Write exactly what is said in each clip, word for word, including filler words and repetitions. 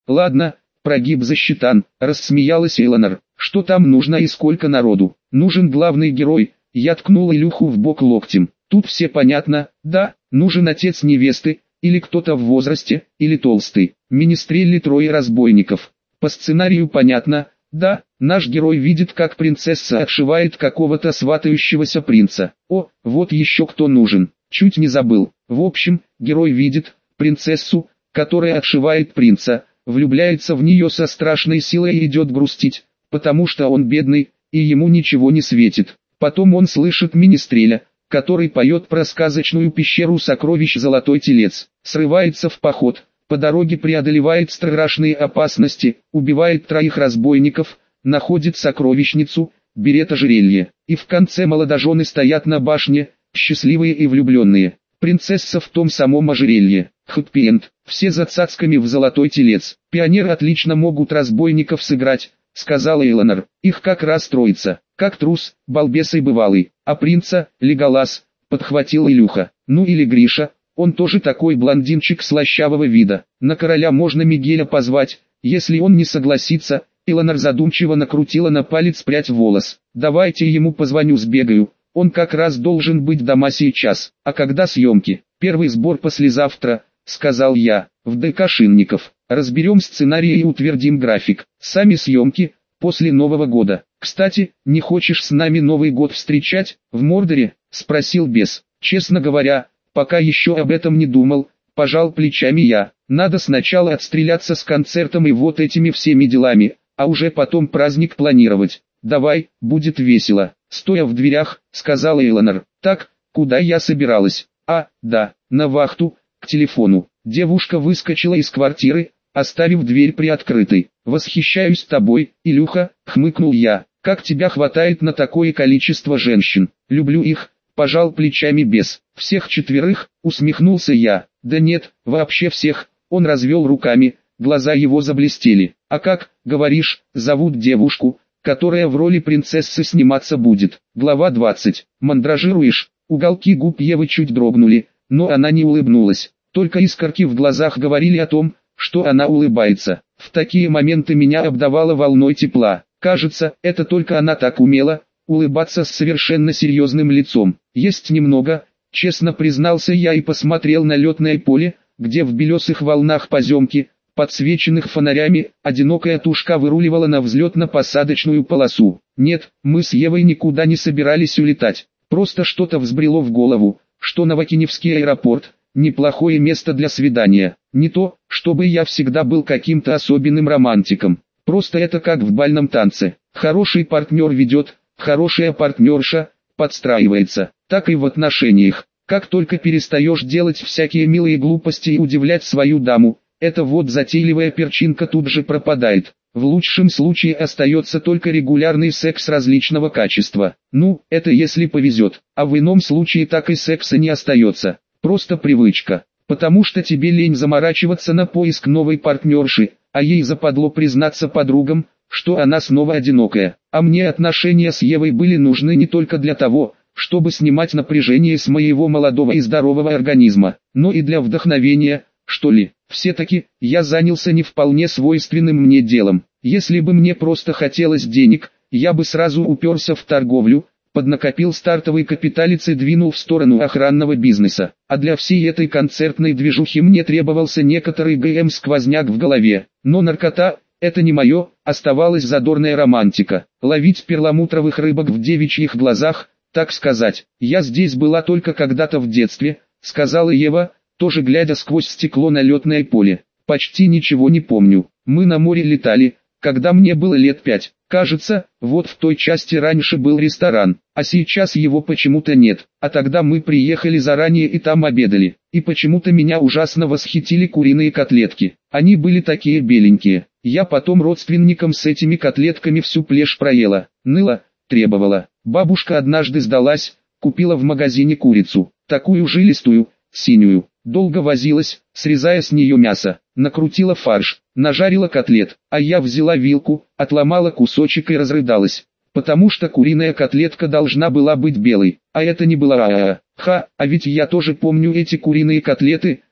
Ладно, прогиб засчитан, рассмеялась Элонор. Что там нужно и сколько народу? Нужен главный герой. Я ткнул Илюху в бок локтем. Тут все понятно, да, нужен отец невесты, или кто-то в возрасте, или толстый. Министрелли трое разбойников. По сценарию понятно, да, наш герой видит, как принцесса отшивает какого-то сватающегося принца. О, вот еще кто нужен, чуть не забыл. В общем, герой видит принцессу, которая отшивает принца, влюбляется в нее со страшной силой и идет грустить, потому что он бедный, и ему ничего не светит. Потом он слышит Министреля, который поет про сказочную пещеру сокровищ Золотой Телец, срывается в поход, по дороге преодолевает страшные опасности, убивает троих разбойников, находит сокровищницу, берет ожерелье, и в конце молодожены стоят на башне, счастливые и влюбленные. Принцесса в том самом ожерелье. Хэппи-энд. Все за цацками в Золотой Телец. Пионеры отлично могут разбойников сыграть, сказала Элонор. Их как раз троица. Как трус, балбес и бывалый. А принца, Леголас, подхватил Илюха. Ну или Гриша, он тоже такой блондинчик слащавого вида. На короля можно Мигеля позвать, если он не согласится. Элонор задумчиво накрутила на палец прядь волос. Давайте ему позвоню, сбегаю. Он как раз должен быть дома сейчас. А когда съемки? Первый сбор послезавтра, сказал я, в ДК Шинников. Разберем сценарий и утвердим график. Сами съемки после Нового года. Кстати, не хочешь с нами Новый год встречать, в Мордоре? Спросил бес. Честно говоря, пока еще об этом не думал, пожал плечами я. Надо сначала отстреляться с концертом и вот этими всеми делами, а уже потом праздник планировать. Давай, будет весело. Стоя в дверях, сказала Элонор. Так, куда я собиралась? А, да, на вахту, к телефону. Девушка выскочила из квартиры, оставив дверь приоткрытой. Восхищаюсь тобой, Илюха, хмыкнул я. Как тебя хватает на такое количество женщин? Люблю их, пожал плечами бес. Всех четверых, усмехнулся я. Да нет, вообще всех. Он развел руками, глаза его заблестели. А как, говоришь, зовут девушку, которая в роли принцессы сниматься будет? Глава двадцать. Мандражируешь? Уголки губ Евы чуть дрогнули, но она не улыбнулась. Только искорки в глазах говорили о том, что она улыбается. В такие моменты меня обдавало волной тепла. Кажется, это только она так умела улыбаться с совершенно серьезным лицом. Есть немного, честно признался я и посмотрел на летное поле, где в белесых волнах поземки, подсвеченных фонарями, одинокая тушка выруливала на взлетно-посадочную полосу. Нет, мы с Евой никуда не собирались улетать. Просто что-то взбрело в голову, что Новокиневский аэропорт – неплохое место для свидания. Не то, чтобы я всегда был каким-то особенным романтиком. Просто это как в бальном танце. Хороший партнер ведет, хорошая партнерша подстраивается. Так и в отношениях. Как только перестаешь делать всякие милые глупости и удивлять свою даму, эта вот затейливая перчинка тут же пропадает. В лучшем случае остается только регулярный секс различного качества. Ну, это если повезет. А в ином случае так и секса не остается. Просто привычка. Потому что тебе лень заморачиваться на поиск новой партнерши, а ей западло признаться подругам, что она снова одинокая. А мне отношения с Евой были нужны не только для того, чтобы снимать напряжение с моего молодого и здорового организма, но и для вдохновения, что ли. Все-таки, я занялся не вполне свойственным мне делом. Если бы мне просто хотелось денег, я бы сразу уперся в торговлю, поднакопил стартовый капиталец и двинул в сторону охранного бизнеса. А для всей этой концертной движухи мне требовался некоторый ГМ-сквозняк в голове. Но наркота – это не мое, оставалась задорная романтика. Ловить перламутровых рыбок в девичьих глазах, так сказать. Я здесь была только когда-то в детстве, сказала Ева, тоже глядя сквозь стекло на летное поле. Почти ничего не помню. Мы на море летали, когда мне было лет пять. Кажется, вот в той части раньше был ресторан, а сейчас его почему-то нет. А тогда мы приехали заранее и там обедали. И почему-то меня ужасно восхитили куриные котлетки. Они были такие беленькие. Я потом родственникам с этими котлетками всю плешь проела. Ныла, требовала. Бабушка однажды сдалась, купила в магазине курицу. Такую жилистую, синюю. Долго возилась, срезая с нее мясо, накрутила фарш, нажарила котлет, а я взяла вилку, отломала кусочек и разрыдалась, потому что куриная котлетка должна была быть белой, а это не была. А-а-а. Ха, а ведь я тоже помню эти куриные котлеты,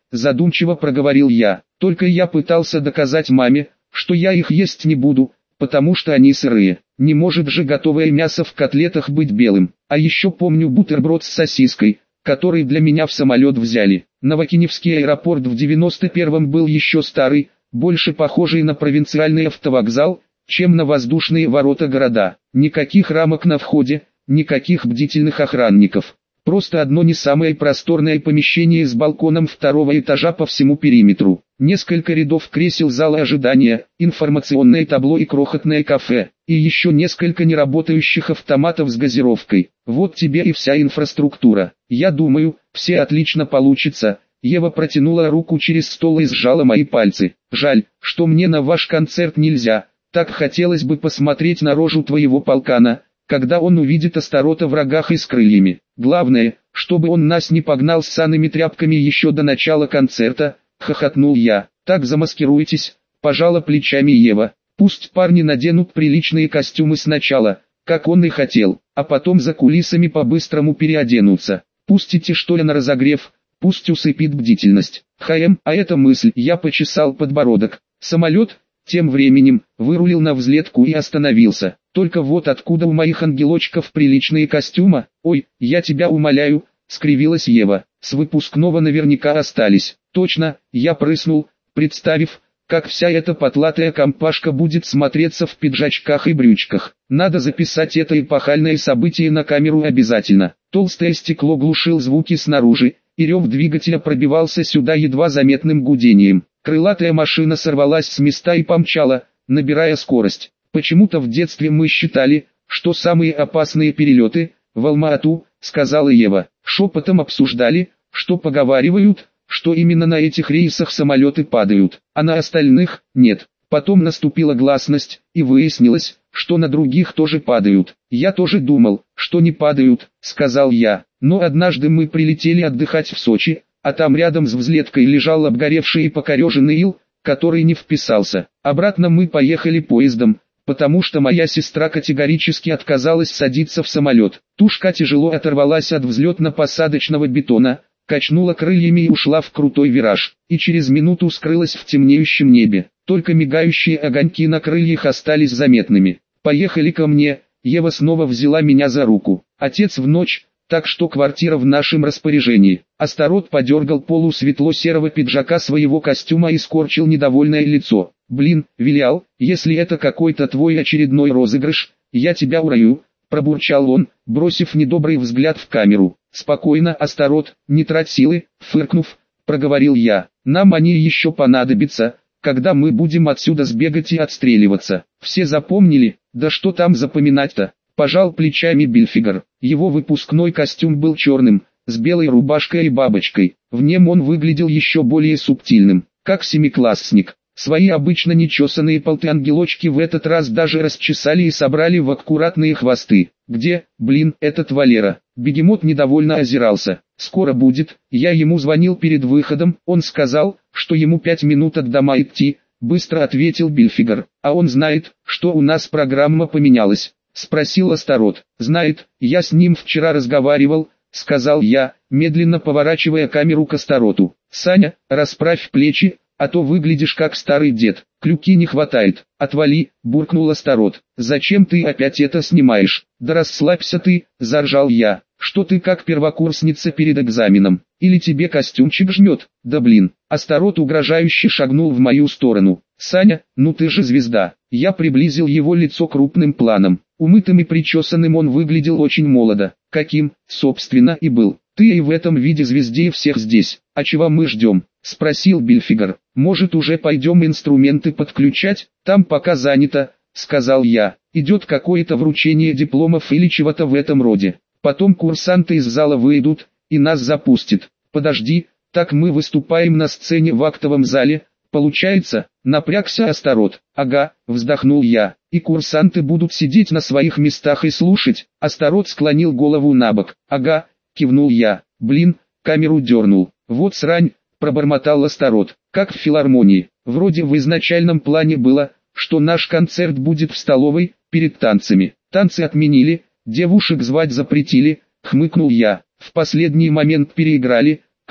задумчиво проговорил я. Только я пытался доказать маме, что я их есть не буду, потому что они сырые. Не может же готовое мясо в котлетах быть белым. А еще помню бутерброд с сосиской, который для меня в самолет взяли. Новокиневский аэропорт в девяносто первом был еще старый, больше похожий на провинциальный автовокзал, чем на воздушные ворота города. Никаких рамок на входе, никаких бдительных охранников. Просто одно не самое просторное помещение с балконом второго этажа по всему периметру. Несколько рядов кресел зала ожидания, информационное табло и крохотное кафе. И еще несколько неработающих автоматов с газировкой. Вот тебе и вся инфраструктура. Я думаю, все отлично получится. Ева протянула руку через стол и сжала мои пальцы. Жаль, что мне на ваш концерт нельзя. Так хотелось бы посмотреть на рожу твоего полкана, когда он увидит Астарота в рогах и с крыльями. Главное, чтобы он нас не погнал с санными тряпками еще до начала концерта, хохотнул я. Так замаскируйтесь, пожала плечами Ева. Пусть парни наденут приличные костюмы сначала, как он и хотел, а потом за кулисами по-быстрому переоденутся. Пустите что ли на разогрев, пусть усыпит бдительность. Хм, а эта мысль, я почесал подбородок. Самолет, тем временем, вырулил на взлетку и остановился. Только вот откуда у моих ангелочков приличные костюмы? Ой, я тебя умоляю, скривилась Ева. С выпускного наверняка остались. Точно, я прыснул, представив, как вся эта потлатая компашка будет смотреться в пиджачках и брючках. Надо записать это эпохальное событие на камеру обязательно. Толстое стекло глушил звуки снаружи, и рев двигателя пробивался сюда едва заметным гудением. Крылатая машина сорвалась с места и помчала, набирая скорость. Почему-то в детстве мы считали, что самые опасные перелеты в Алма-Ату, сказала Ева. Шепотом обсуждали, что поговаривают, что именно на этих рейсах самолеты падают, а на остальных – нет. Потом наступила гласность, и выяснилось, что на других тоже падают. Я тоже думал, что не падают, сказал я. Но однажды мы прилетели отдыхать в Сочи, а там рядом с взлеткой лежал обгоревший и покореженный ил, который не вписался. Обратно мы поехали поездом, потому что моя сестра категорически отказалась садиться в самолет. Тушка тяжело оторвалась от взлетно-посадочного бетона, качнула крыльями и ушла в крутой вираж, и через минуту скрылась в темнеющем небе. Только мигающие огоньки на крыльях остались заметными. «Поехали ко мне», Ева снова взяла меня за руку. «Отец в ночь, так что квартира в нашем распоряжении». Астарот подергал полу светло-серого пиджака своего костюма и скорчил недовольное лицо. «Блин, Вилиал, если это какой-то твой очередной розыгрыш, я тебя урою», пробурчал он, бросив недобрый взгляд в камеру. «Спокойно, Астарот, не трать силы», фыркнув, проговорил я. «Нам они еще понадобятся, когда мы будем отсюда сбегать и отстреливаться». Все запомнили? Да что там запоминать-то? Пожал плечами Бильфигер. Его выпускной костюм был черным, с белой рубашкой и бабочкой. В нем он выглядел еще более субтильным, как семиклассник. Свои обычно нечесанные полты-ангелочки в этот раз даже расчесали и собрали в аккуратные хвосты. «Где, блин, этот Валера?» Бегемот недовольно озирался. «Скоро будет, я ему звонил перед выходом, он сказал, что ему пять минут от дома идти», быстро ответил Бильфигер. «А он знает, что у нас программа поменялась?» Спросил Астарот. «Знает, я с ним вчера разговаривал», сказал я, медленно поворачивая камеру к Астароту. «Саня, расправь плечи, а то выглядишь как старый дед, клюки не хватает». «Отвали», буркнул Астарот. «Зачем ты опять это снимаешь?» «Да расслабься ты», заржал я. «Что ты как первокурсница перед экзаменом? Или тебе костюмчик жмет?» «Да блин». Астарот угрожающе шагнул в мою сторону. «Саня, ну ты же звезда». Я приблизил его лицо крупным планом. Умытым и причесанным он выглядел очень молодо. Каким, собственно, и был. «Ты и в этом виде звездее всех здесь. А чего мы ждем?» Спросил Бильфигер. «Может уже пойдем инструменты подключать? Там пока занято», сказал я. «Идет какое-то вручение дипломов или чего-то в этом роде. Потом курсанты из зала выйдут, и нас запустят». «Подожди, так мы выступаем на сцене в актовом зале, получается?» Напрягся Астарот. «Ага», вздохнул я. «И курсанты будут сидеть на своих местах и слушать?» Астарот склонил голову набок. «Ага», кивнул я. «Блин, камеру дернул». «Вот срань», пробормотал Астарот. «Как в филармонии. Вроде в изначальном плане было, что наш концерт будет в столовой, перед танцами. Танцы отменили, девушек звать запретили», хмыкнул я. «В последний момент переиграли, кто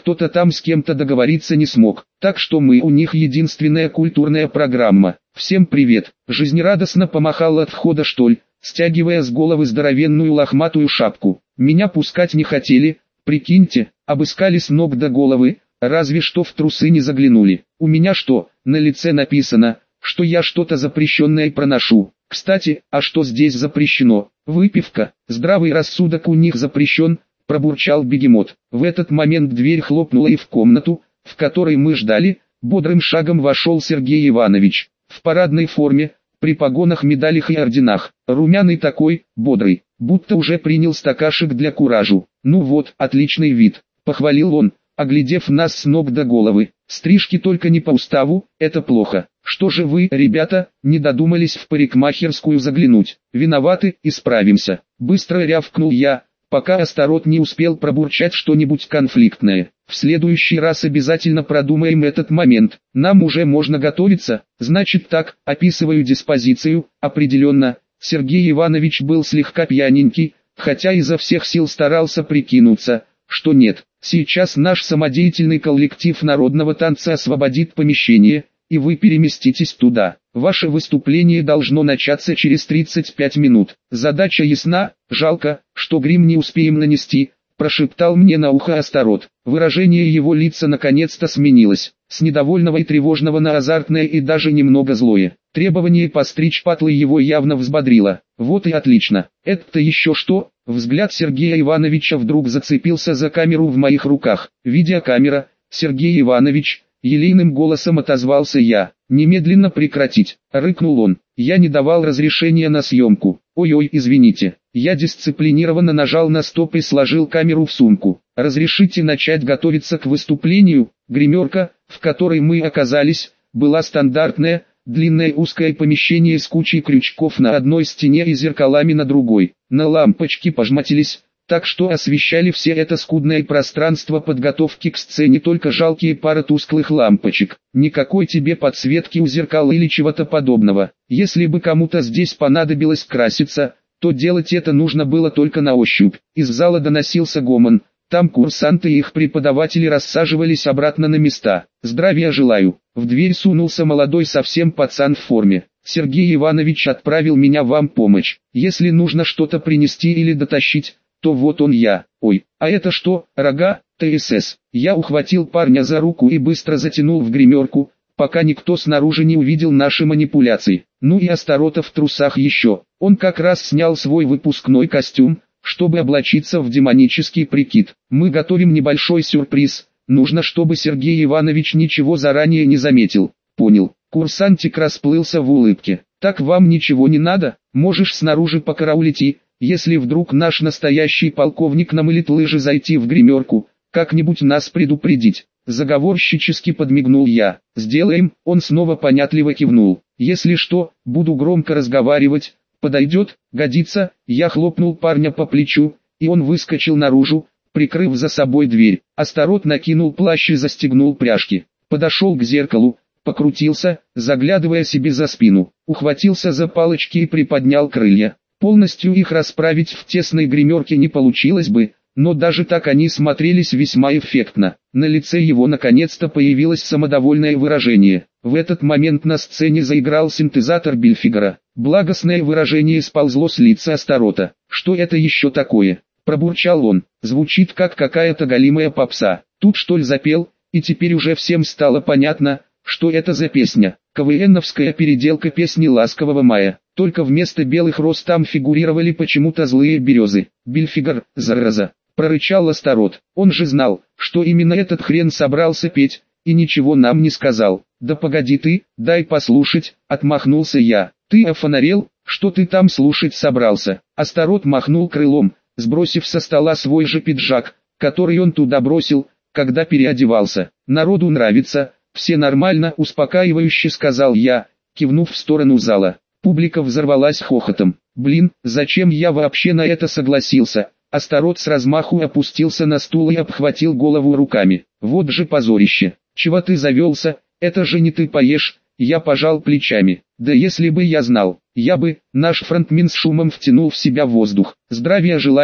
кто-то там с кем-то договориться не смог. Так что мы у них единственная культурная программа. Всем привет. Жизнерадостно помахал от входа Штоль, стягивая с головы здоровенную лохматую шапку. Меня пускать не хотели, прикиньте, обыскали с ног до головы, разве что в трусы не заглянули. У меня что, на лице написано, что я что-то запрещенное проношу. Кстати, а что здесь запрещено? Выпивка. Здравый рассудок у них запрещен, пробурчал бегемот. В этот момент дверь хлопнула и в комнату, в которой мы ждали, бодрым шагом вошел Сергей Иванович. В парадной форме, при погонах, медалях и орденах. Румяный такой, бодрый, будто уже принял стакашек для куражу. Ну вот, отличный вид, похвалил он, оглядев нас с ног до головы. Стрижки только не по уставу, это плохо. Что же вы, ребята, не додумались в парикмахерскую заглянуть? Виноваты, исправимся. Быстро рявкнул я, пока Астарот не успел пробурчать что-нибудь конфликтное. В следующий раз обязательно продумаем этот момент. Нам уже можно готовиться. Значит так, описываю диспозицию. Определенно, Сергей Иванович был слегка пьяненький, хотя изо всех сил старался прикинуться, что нет. Сейчас наш самодеятельный коллектив народного танца освободит помещение, и вы переместитесь туда. Ваше выступление должно начаться через тридцать пять минут. Задача ясна, жалко, что грим не успеем нанести, прошептал мне на ухо Астарот. Выражение его лица наконец-то сменилось, с недовольного и тревожного на азартное и даже немного злое. Требование постричь патлы его явно взбодрило. Вот и отлично. Это еще что? Взгляд Сергея Ивановича вдруг зацепился за камеру в моих руках. Видеокамера, Сергей Иванович, елейным голосом отозвался я. Немедленно прекратить, рыкнул он. Я не давал разрешения на съемку. Ой-ой, извините. Я дисциплинированно нажал на стоп и сложил камеру в сумку. Разрешите начать готовиться к выступлению. Гримерка, в которой мы оказались, была стандартная, длинное узкое помещение с кучей крючков на одной стене и зеркалами на другой. На лампочки пожматились, так что освещали все это скудное пространство подготовки к сцене только жалкие пара тусклых лампочек. Никакой тебе подсветки у зеркал или чего-то подобного. Если бы кому-то здесь понадобилось краситься, то делать это нужно было только на ощупь. Из зала доносился гомон. Там курсанты и их преподаватели рассаживались обратно на места. «Здравия желаю». В дверь сунулся молодой совсем пацан в форме. «Сергей Иванович отправил меня вам помочь. Если нужно что-то принести или дотащить, то вот он я. Ой, а это что, рога, ТСС?» Я ухватил парня за руку и быстро затянул в гримерку, пока никто снаружи не увидел наши манипуляции. Ну и Астарота в трусах еще. Он как раз снял свой выпускной костюм, чтобы облачиться в демонический прикид. Мы готовим небольшой сюрприз. Нужно, чтобы Сергей Иванович ничего заранее не заметил. Понял. Курсантик расплылся в улыбке. Так вам ничего не надо? Можешь снаружи покараулить и, если вдруг наш настоящий полковник намылит лыжи, зайти в гримерку, как-нибудь нас предупредить. Заговорщически подмигнул я. Сделаем. Он снова понятливо кивнул. Если что, буду громко разговаривать. Подойдет, годится. Я хлопнул парня по плечу, и он выскочил наружу, прикрыв за собой дверь. Астарот накинул плащ и застегнул пряжки. Подошел к зеркалу, покрутился, заглядывая себе за спину. Ухватился за палочки и приподнял крылья. Полностью их расправить в тесной гримерке не получилось бы, но даже так они смотрелись весьма эффектно. На лице его наконец-то появилось самодовольное выражение. В этот момент на сцене заиграл синтезатор Бильфигора. Благостное выражение сползло с лица Астарота. «Что это еще такое?» – пробурчал он. «Звучит как какая-то галимая попса». Тут что ли запел, и теперь уже всем стало понятно, что это за песня. КВНовская переделка песни «Ласкового мая». Только вместо белых роз там фигурировали почему-то злые березы. «Бильфигор, зараза!» – прорычал Астарот. Он же знал, что именно этот хрен собрался петь, и ничего нам не сказал. «Да погоди ты, дай послушать», – отмахнулся я. «Ты офонарел? Что ты там слушать собрался?» Астарот махнул крылом, сбросив со стола свой же пиджак, который он туда бросил, когда переодевался. «Народу нравится, все нормально», – успокаивающе сказал я, кивнув в сторону зала. Публика взорвалась хохотом. «Блин, зачем я вообще на это согласился?» Астарот с размаху опустился на стул и обхватил голову руками. «Вот же позорище! Чего ты завелся? Это же не ты поешь!» Я пожал плечами. «Да если бы я знал, я бы...» Наш фронтмен с шумом втянул в себя воздух. «Здравия желаю»,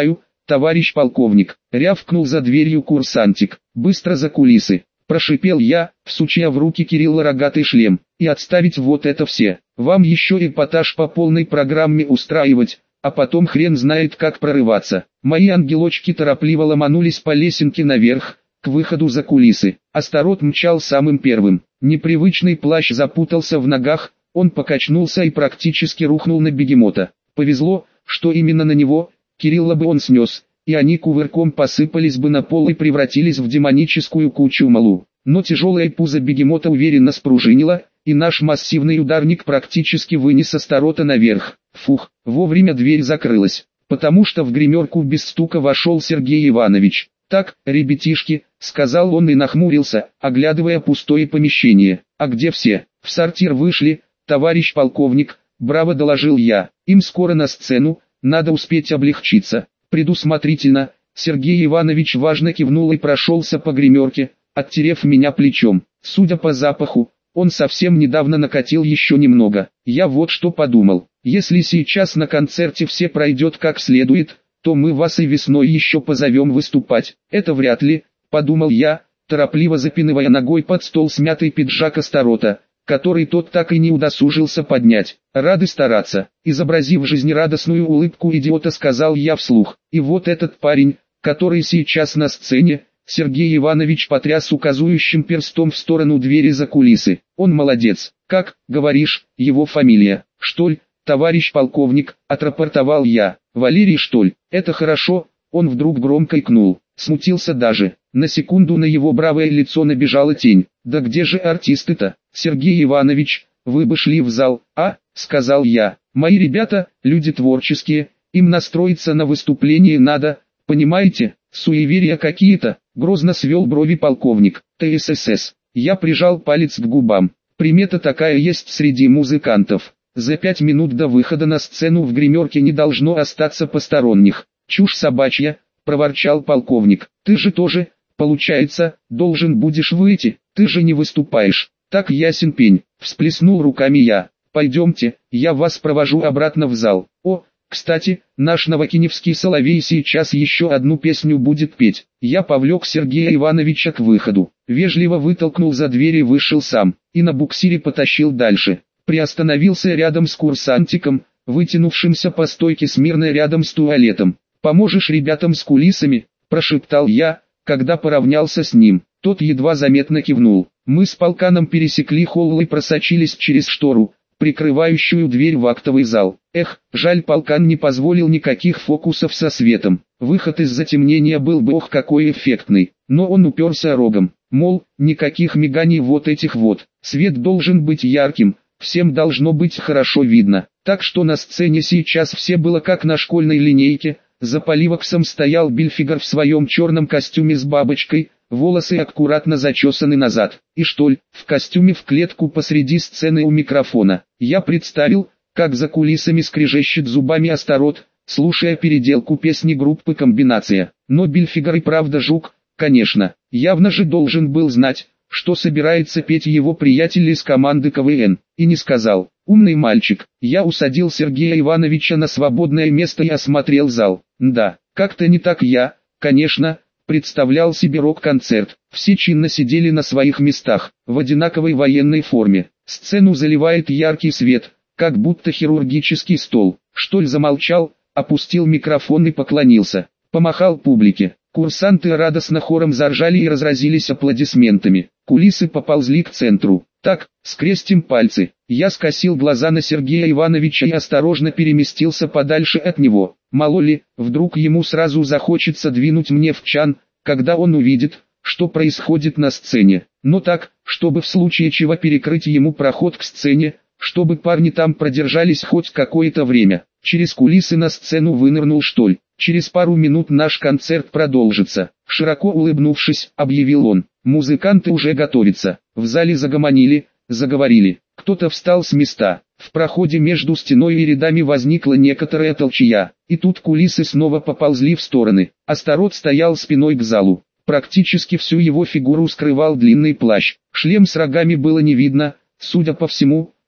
товарищ полковник!» — рявкнул за дверью курсантик. «Быстро за кулисы!» — прошипел я, всучая в руки Кирилла рогатый шлем. «И отставить вот это все! Вам еще эпатаж по полной программе устраивать, а потом хрен знает как прорываться!» Мои ангелочки торопливо ломанулись по лесенке наверх, к выходу за кулисы. Астарот мчал самым первым. Непривычный плащ запутался в ногах, он покачнулся и практически рухнул на бегемота. Повезло, что именно на него, Кирилла бы он снес, и они кувырком посыпались бы на пол и превратились в демоническую кучу малу. Но тяжелое пузо бегемота уверенно спружинило, и наш массивный ударник практически вынес Астарота наверх. Фух, вовремя дверь закрылась, потому что в гримерку без стука вошел Сергей Иванович. «Так, ребятишки», — сказал он и нахмурился, оглядывая пустое помещение. «А где все?» «В сортир вышли, товарищ полковник», — браво доложил я. «Им скоро на сцену, надо успеть облегчиться». Предусмотрительно, Сергей Иванович важно кивнул и прошелся по гримерке, оттерев меня плечом. Судя по запаху, он совсем недавно накатил еще немного. Я вот что подумал. Если сейчас на концерте все пройдет как следует, то мы вас и весной еще позовем выступать. Это вряд ли, подумал я, торопливо запинывая ногой под стол смятый пиджак Астарота, который тот так и не удосужился поднять. «Рады стараться», изобразив жизнерадостную улыбку идиота, сказал я вслух. И вот этот парень, который сейчас на сцене, Сергей Иванович потряс указующим перстом в сторону двери за кулисы. «Он молодец. Как, говоришь, его фамилия?» «Штоль, товарищ полковник», отрапортовал я. «Валерий Штоль, это хорошо», он вдруг громко икнул, смутился даже. На секунду на его бравое лицо набежала тень. «Да где же артисты-то, Сергей Иванович, вы бы шли в зал, а?» — сказал я. «Мои ребята, люди творческие, им настроиться на выступление надо, понимаете, суеверия какие-то», — грозно свел брови полковник. «ТСС». Я прижал палец к губам. Примета такая есть среди музыкантов. За пять минут до выхода на сцену в гримерке не должно остаться посторонних. «Чушь собачья», — проворчал полковник. «Ты же тоже, получается, должен будешь выйти, ты же не выступаешь». «Так ясен пень», — всплеснул руками я. «Пойдемте, я вас провожу обратно в зал. О, кстати, наш новокиневский соловей сейчас еще одну песню будет петь». Я повлек Сергея Ивановича к выходу, вежливо вытолкнул за дверь и вышел сам, и на буксире потащил дальше. Приостановился рядом с курсантиком, вытянувшимся по стойке смирно рядом с туалетом. «Поможешь ребятам с кулисами?» – прошептал я, когда поравнялся с ним. Тот едва заметно кивнул. Мы с полканом пересекли холл и просочились через штору, прикрывающую дверь в актовый зал. Эх, жаль, полкан не позволил никаких фокусов со светом. Выход из затемнения был бы ох какой эффектный. Но он уперся рогом. Мол, никаких миганий вот этих вот. Свет должен быть ярким, всем должно быть хорошо видно. Так что на сцене сейчас все было как на школьной линейке. За поливоксом стоял Бильфигер в своем черном костюме с бабочкой, волосы аккуратно зачесаны назад, и Штоль, в костюме в клетку посреди сцены у микрофона. Я представил, как за кулисами скрежещет зубами Астарот, слушая переделку песни группы «Комбинация». Но Бильфигер и правда жук, конечно, явно же должен был знать, что собирается петь его приятель из команды КВН, и не сказал. «Умный мальчик». Я усадил Сергея Ивановича на свободное место и осмотрел зал. Да, как-то не так я, конечно, представлял себе рок-концерт. Все чинно сидели на своих местах, в одинаковой военной форме. Сцену заливает яркий свет, как будто хирургический стол. Штоль замолчал, опустил микрофон и поклонился. Помахал публике. Курсанты радостно хором заржали и разразились аплодисментами. Кулисы поползли к центру. «Так, скрестим пальцы». Я скосил глаза на Сергея Ивановича и осторожно переместился подальше от него. Мало ли, вдруг ему сразу захочется двинуть мне в чан, когда он увидит, что происходит на сцене. Но так, чтобы в случае чего перекрыть ему проход к сцене, чтобы парни там продержались хоть какое-то время. Через кулисы на сцену вынырнул Штоль. «Через пару минут наш концерт продолжится», — широко улыбнувшись, объявил он. «Музыканты уже готовятся». В зале загомонили, заговорили. Кто-то встал с места. В проходе между стеной и рядами возникла некоторая толчья. И тут кулисы снова поползли в стороны. Астарот стоял спиной к залу. Практически всю его фигуру скрывал длинный плащ. Шлем с рогами было не видно. Судя по всему,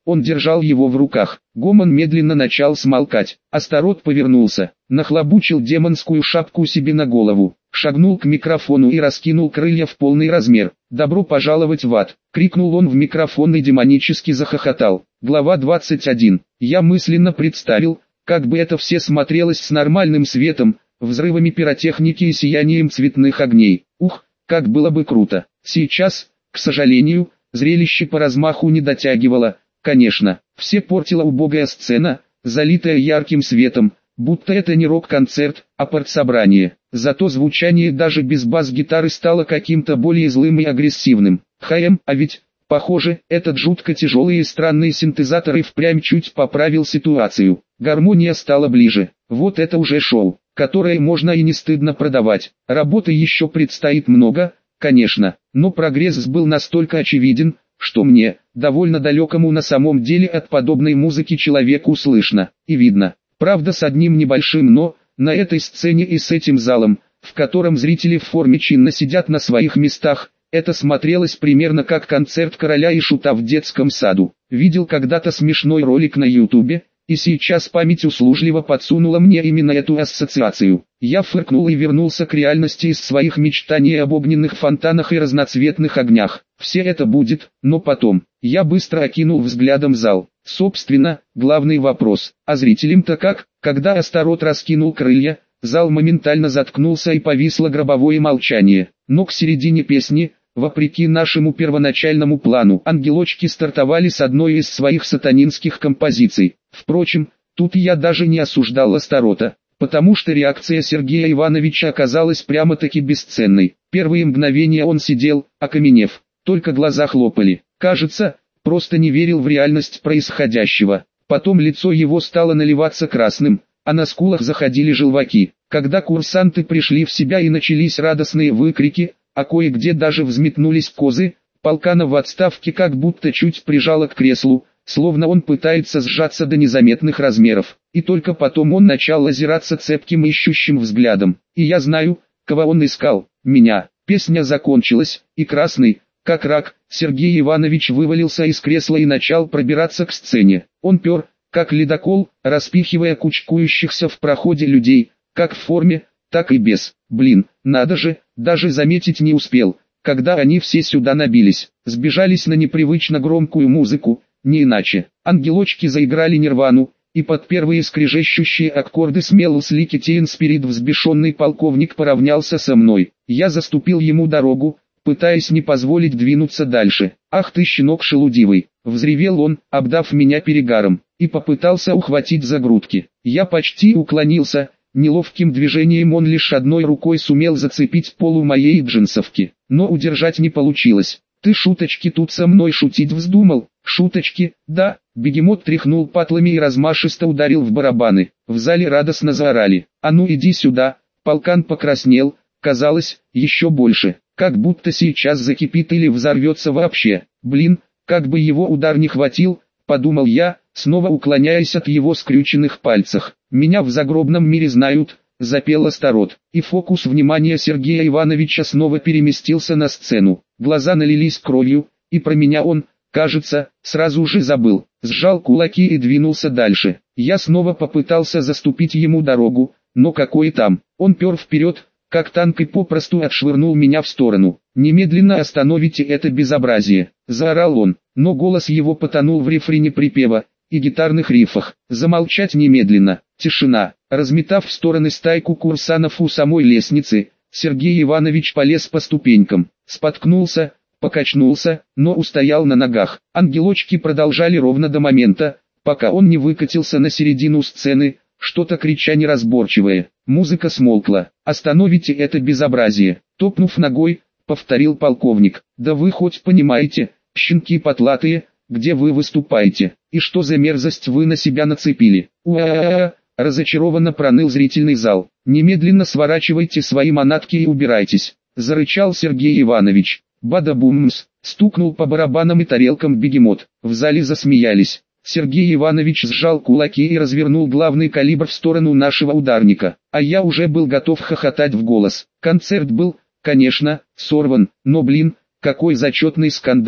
Он держал его в руках. Гомон медленно начал смолкать. Астарот повернулся, нахлобучил демонскую шапку себе на голову, шагнул к микрофону и раскинул крылья в полный размер. «Добро пожаловать в ад!» — крикнул он в микрофон и демонически захохотал. Глава двадцать один. Я мысленно представил, как бы это все смотрелось с нормальным светом, взрывами пиротехники и сиянием цветных огней. Ух, как было бы круто! Сейчас, к сожалению, зрелище по размаху не дотягивало, конечно. Все портила убогая сцена, залитая ярким светом, будто это не рок-концерт, а партсобрание. Зато звучание даже без бас-гитары стало каким-то более злым и агрессивным. Хм, а ведь, похоже, этот жутко тяжелый и странный синтезатор и впрямь чуть поправил ситуацию. Гармония стала ближе. Вот это уже шоу, которое можно и не стыдно продавать. Работы еще предстоит много, конечно, но прогресс был настолько очевиден, что мне, довольно далекому на самом деле от подобной музыки человеку слышно и видно. Правда, с одним небольшим «но», на этой сцене и с этим залом, в котором зрители в форме чинно сидят на своих местах, это смотрелось примерно как концерт короля и шута в детском саду. Видел когда-то смешной ролик на ютубе, и сейчас память услужливо подсунула мне именно эту ассоциацию. Я фыркнул и вернулся к реальности из своих мечтаний об огненных фонтанах и разноцветных огнях. Все это будет, но потом. Я быстро окинул взглядом зал. Собственно, главный вопрос, а зрителям-то как? Когда Астарот раскинул крылья, зал моментально заткнулся и повисло гробовое молчание. Но к середине песни, вопреки нашему первоначальному плану, ангелочки стартовали с одной из своих сатанинских композиций. Впрочем, тут я даже не осуждал Астарота, потому что реакция Сергея Ивановича оказалась прямо-таки бесценной. Первые мгновения он сидел, окаменев, только глаза хлопали. Кажется, просто не верил в реальность происходящего. Потом лицо его стало наливаться красным, а на скулах заходили желваки. Когда курсанты пришли в себя и начались радостные выкрики, а кое-где даже взметнулись козы, Полканов в отставке как будто чуть прижало к креслу, словно он пытается сжаться до незаметных размеров. И только потом он начал озираться цепким ищущим взглядом. И я знаю, кого он искал, меня. Песня закончилась, и красный, как рак, Сергей Иванович вывалился из кресла и начал пробираться к сцене. Он пер, как ледокол, распихивая кучкующихся в проходе людей, как в форме, так и без. Блин, надо же, даже заметить не успел, когда они все сюда набились, сбежались на непривычно громкую музыку, не иначе. Ангелочки заиграли Нирвану, и под первые скрежещущие аккорды смело слики Тейн Спирит взбешенный полковник поравнялся со мной. Я заступил ему дорогу, пытаясь не позволить двинуться дальше. «Ах ты, щенок шелудивый!» — взревел он, обдав меня перегаром, и попытался ухватить за грудки. Я почти уклонился. Неловким движением он лишь одной рукой сумел зацепить полу моей джинсовки, но удержать не получилось. «Ты шуточки тут со мной шутить вздумал?» «Шуточки, да», — бегемот тряхнул патлами и размашисто ударил в барабаны. В зале радостно заорали. «А ну иди сюда!» Полкан покраснел, казалось, еще больше, как будто сейчас закипит или взорвется вообще. «Блин, как бы его удар не хватил», — подумал я, снова уклоняясь от его скрюченных пальцев. «Меня в загробном мире знают», — запел Астарот, и фокус внимания Сергея Ивановича снова переместился на сцену. Глаза налились кровью, и про меня он, кажется, сразу же забыл. Сжал кулаки и двинулся дальше. Я снова попытался заступить ему дорогу, но какой там, он пер вперед, как танк, и попросту отшвырнул меня в сторону. «Немедленно остановите это безобразие», — заорал он, но голос его потонул в рефрене припева и гитарных рифах. «Замолчать немедленно». Тишина. Разметав в стороны стайку курсанов у самой лестницы, Сергей Иванович полез по ступенькам, споткнулся, покачнулся, но устоял на ногах. Ангелочки продолжали ровно до момента, пока он не выкатился на середину сцены, что-то крича неразборчивое. Музыка смолкла. «Остановите это безобразие», — топнув ногой, повторил полковник. «Да вы хоть понимаете, щенки потлатые, где вы выступаете, и что за мерзость вы на себя нацепили?» «Уа-а-а-а», разочарованно проныл зрительный зал. «Немедленно сворачивайте свои манатки и убирайтесь», — зарычал Сергей Иванович. «Бада-бумс», — стукнул по барабанам и тарелкам бегемот. В зале засмеялись. Сергей Иванович сжал кулаки и развернул главный калибр в сторону нашего ударника. А я уже был готов хохотать в голос. Концерт был, конечно, сорван, но блин, какой зачетный скандал.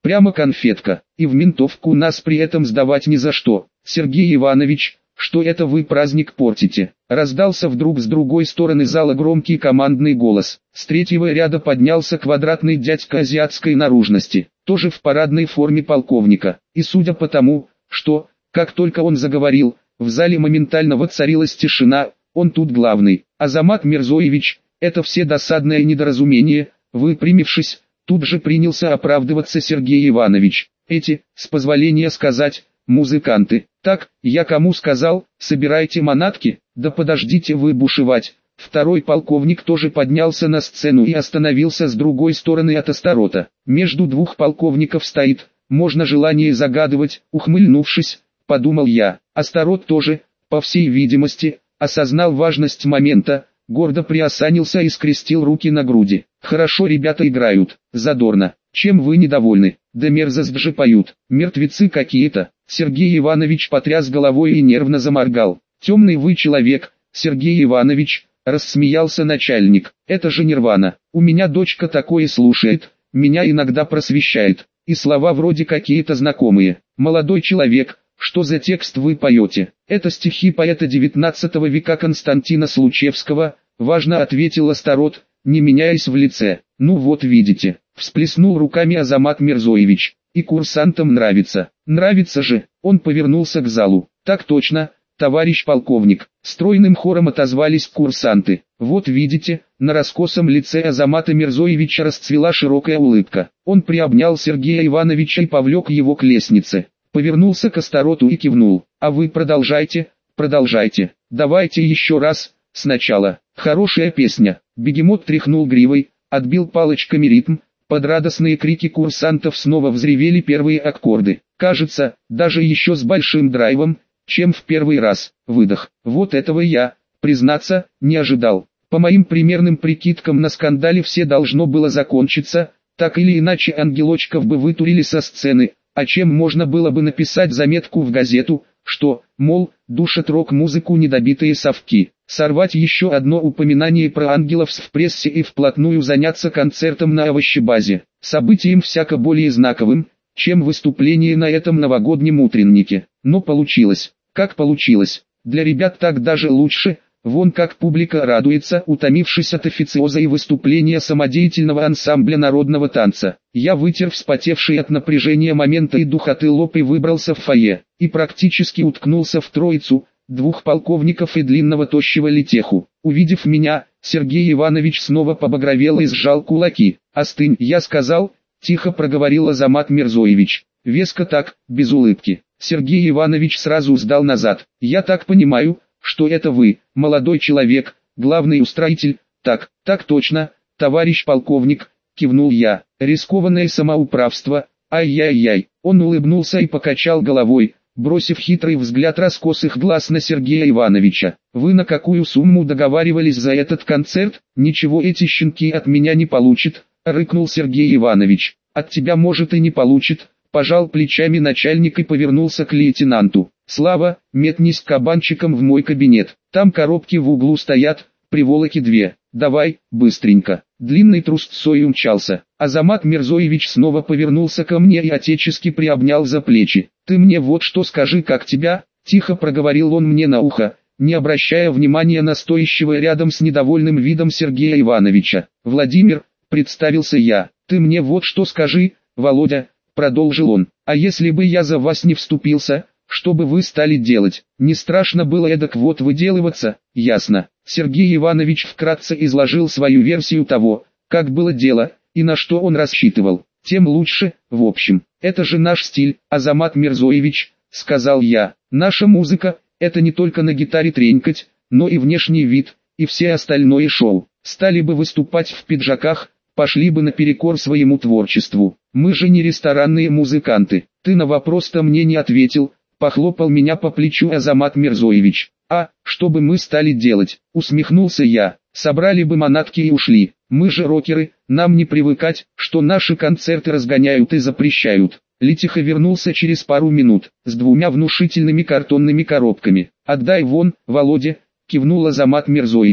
Прямо конфетка. И в ментовку нас при этом сдавать ни за что. Сергей Иванович, что это вы праздник портите? Раздался вдруг с другой стороны зала громкий командный голос. С третьего ряда поднялся квадратный дядька азиатской наружности, тоже в парадной форме полковника. И судя по тому, что, как только он заговорил, в зале моментально воцарилась тишина, он тут главный. Азамат Мирзоевич, это все досадное недоразумение, выпрямившись, тут же принялся оправдываться Сергей Иванович. Эти, с позволения сказать, музыканты. Так, я кому сказал, собирайте манатки? Да подождите вы бушевать. Второй полковник тоже поднялся на сцену и остановился с другой стороны от Астарота. Между двух полковников стоит, можно желание загадывать, ухмыльнувшись, подумал я. Астарот тоже, по всей видимости, осознал важность момента, гордо приосанился и скрестил руки на груди. Хорошо ребята играют, задорно. Чем вы недовольны? Да мерзость же поют, мертвецы какие-то. Сергей Иванович потряс головой и нервно заморгал. Темный вы человек, Сергей Иванович, рассмеялся начальник. Это же Нирвана. У меня дочка такое слушает, меня иногда просвещает. И слова вроде какие-то знакомые. Молодой человек, что за текст вы поете? Это стихи поэта девятнадцатого века Константина Случевского, важно ответил Астарот, не меняясь в лице. Ну вот видите, всплеснул руками Азамат Мирзоевич. И курсантам нравится. Нравится же. Он повернулся к залу. Так точно, товарищ полковник. Стройным хором отозвались курсанты. Вот видите, на раскосом лице Азамата Мирзоевича расцвела широкая улыбка. Он приобнял Сергея Ивановича и повлек его к лестнице. Повернулся к Астароту и кивнул. А вы продолжайте, продолжайте. Давайте еще раз, сначала. Хорошая песня. Бегемот тряхнул гривой, отбил палочками ритм. Под радостные крики курсантов снова взревели первые аккорды. Кажется, даже еще с большим драйвом, чем в первый раз. Выдох. Вот этого я, признаться, не ожидал. По моим примерным прикидкам на скандале все должно было закончиться, так или иначе ангелочков бы вытурили со сцены, а чем можно было бы написать заметку в газету, что, мол, душат рок-музыку недобитые совки. Сорвать еще одно упоминание про ангелов в прессе и вплотную заняться концертом на овощебазе. Событием всяко более знаковым, чем выступление на этом новогоднем утреннике. Но получилось. Как получилось? Для ребят так даже лучше. Вон как публика радуется, утомившись от официоза и выступления самодеятельного ансамбля народного танца. Я вытер вспотевший от напряжения момента и духоты лоб и выбрался в фойе. И практически уткнулся в троицу, двух полковников и длинного тощего летеху. Увидев меня, Сергей Иванович снова побагровел и сжал кулаки. «Остынь», я сказал, тихо проговорил Азамат Мирзоевич. Веско так, без улыбки. Сергей Иванович сразу сдал назад. «Я так понимаю, что это вы, молодой человек, главный устроитель?» «Так, так точно, товарищ полковник», кивнул я. «Рискованное самоуправство, ай-яй-яй». Он улыбнулся и покачал головой, бросив хитрый взгляд раскосых глаз на Сергея Ивановича. «Вы на какую сумму договаривались за этот концерт?» «Ничего эти щенки от меня не получат», рыкнул Сергей Иванович. «От тебя может и не получит», пожал плечами начальник и повернулся к лейтенанту. «Слава, метнись кабанчиком в мой кабинет, там коробки в углу стоят, приволоки две, давай, быстренько». Длинный трусцой умчался. Азамат Мирзоевич снова повернулся ко мне и отечески приобнял за плечи. «Ты мне вот что скажи, как тебя?» Тихо проговорил он мне на ухо, не обращая внимания на стоящего рядом с недовольным видом Сергея Ивановича. «Владимир», представился я. «Ты мне вот что скажи, Володя», продолжил он. «А если бы я за вас не вступился, что бы вы стали делать? Не страшно было эдак вот выделываться?» «Ясно». Сергей Иванович вкратце изложил свою версию того, как было дело, и на что он рассчитывал. «Тем лучше, в общем. Это же наш стиль, Азамат Мирзоевич», сказал я. «Наша музыка, это не только на гитаре тренькать, но и внешний вид, и все остальное шоу. Стали бы выступать в пиджаках, пошли бы наперекор своему творчеству. Мы же не ресторанные музыканты». «Ты на вопрос-то мне не ответил», похлопал меня по плечу Азамат Мирзоевич. «А, что бы мы стали делать?» Усмехнулся я. «Собрали бы манатки и ушли. Мы же рокеры, нам не привыкать, что наши концерты разгоняют и запрещают». Летиха вернулся через пару минут, с двумя внушительными картонными коробками. «Отдай вон, Володя», кивнул Азамат Мирзоевич.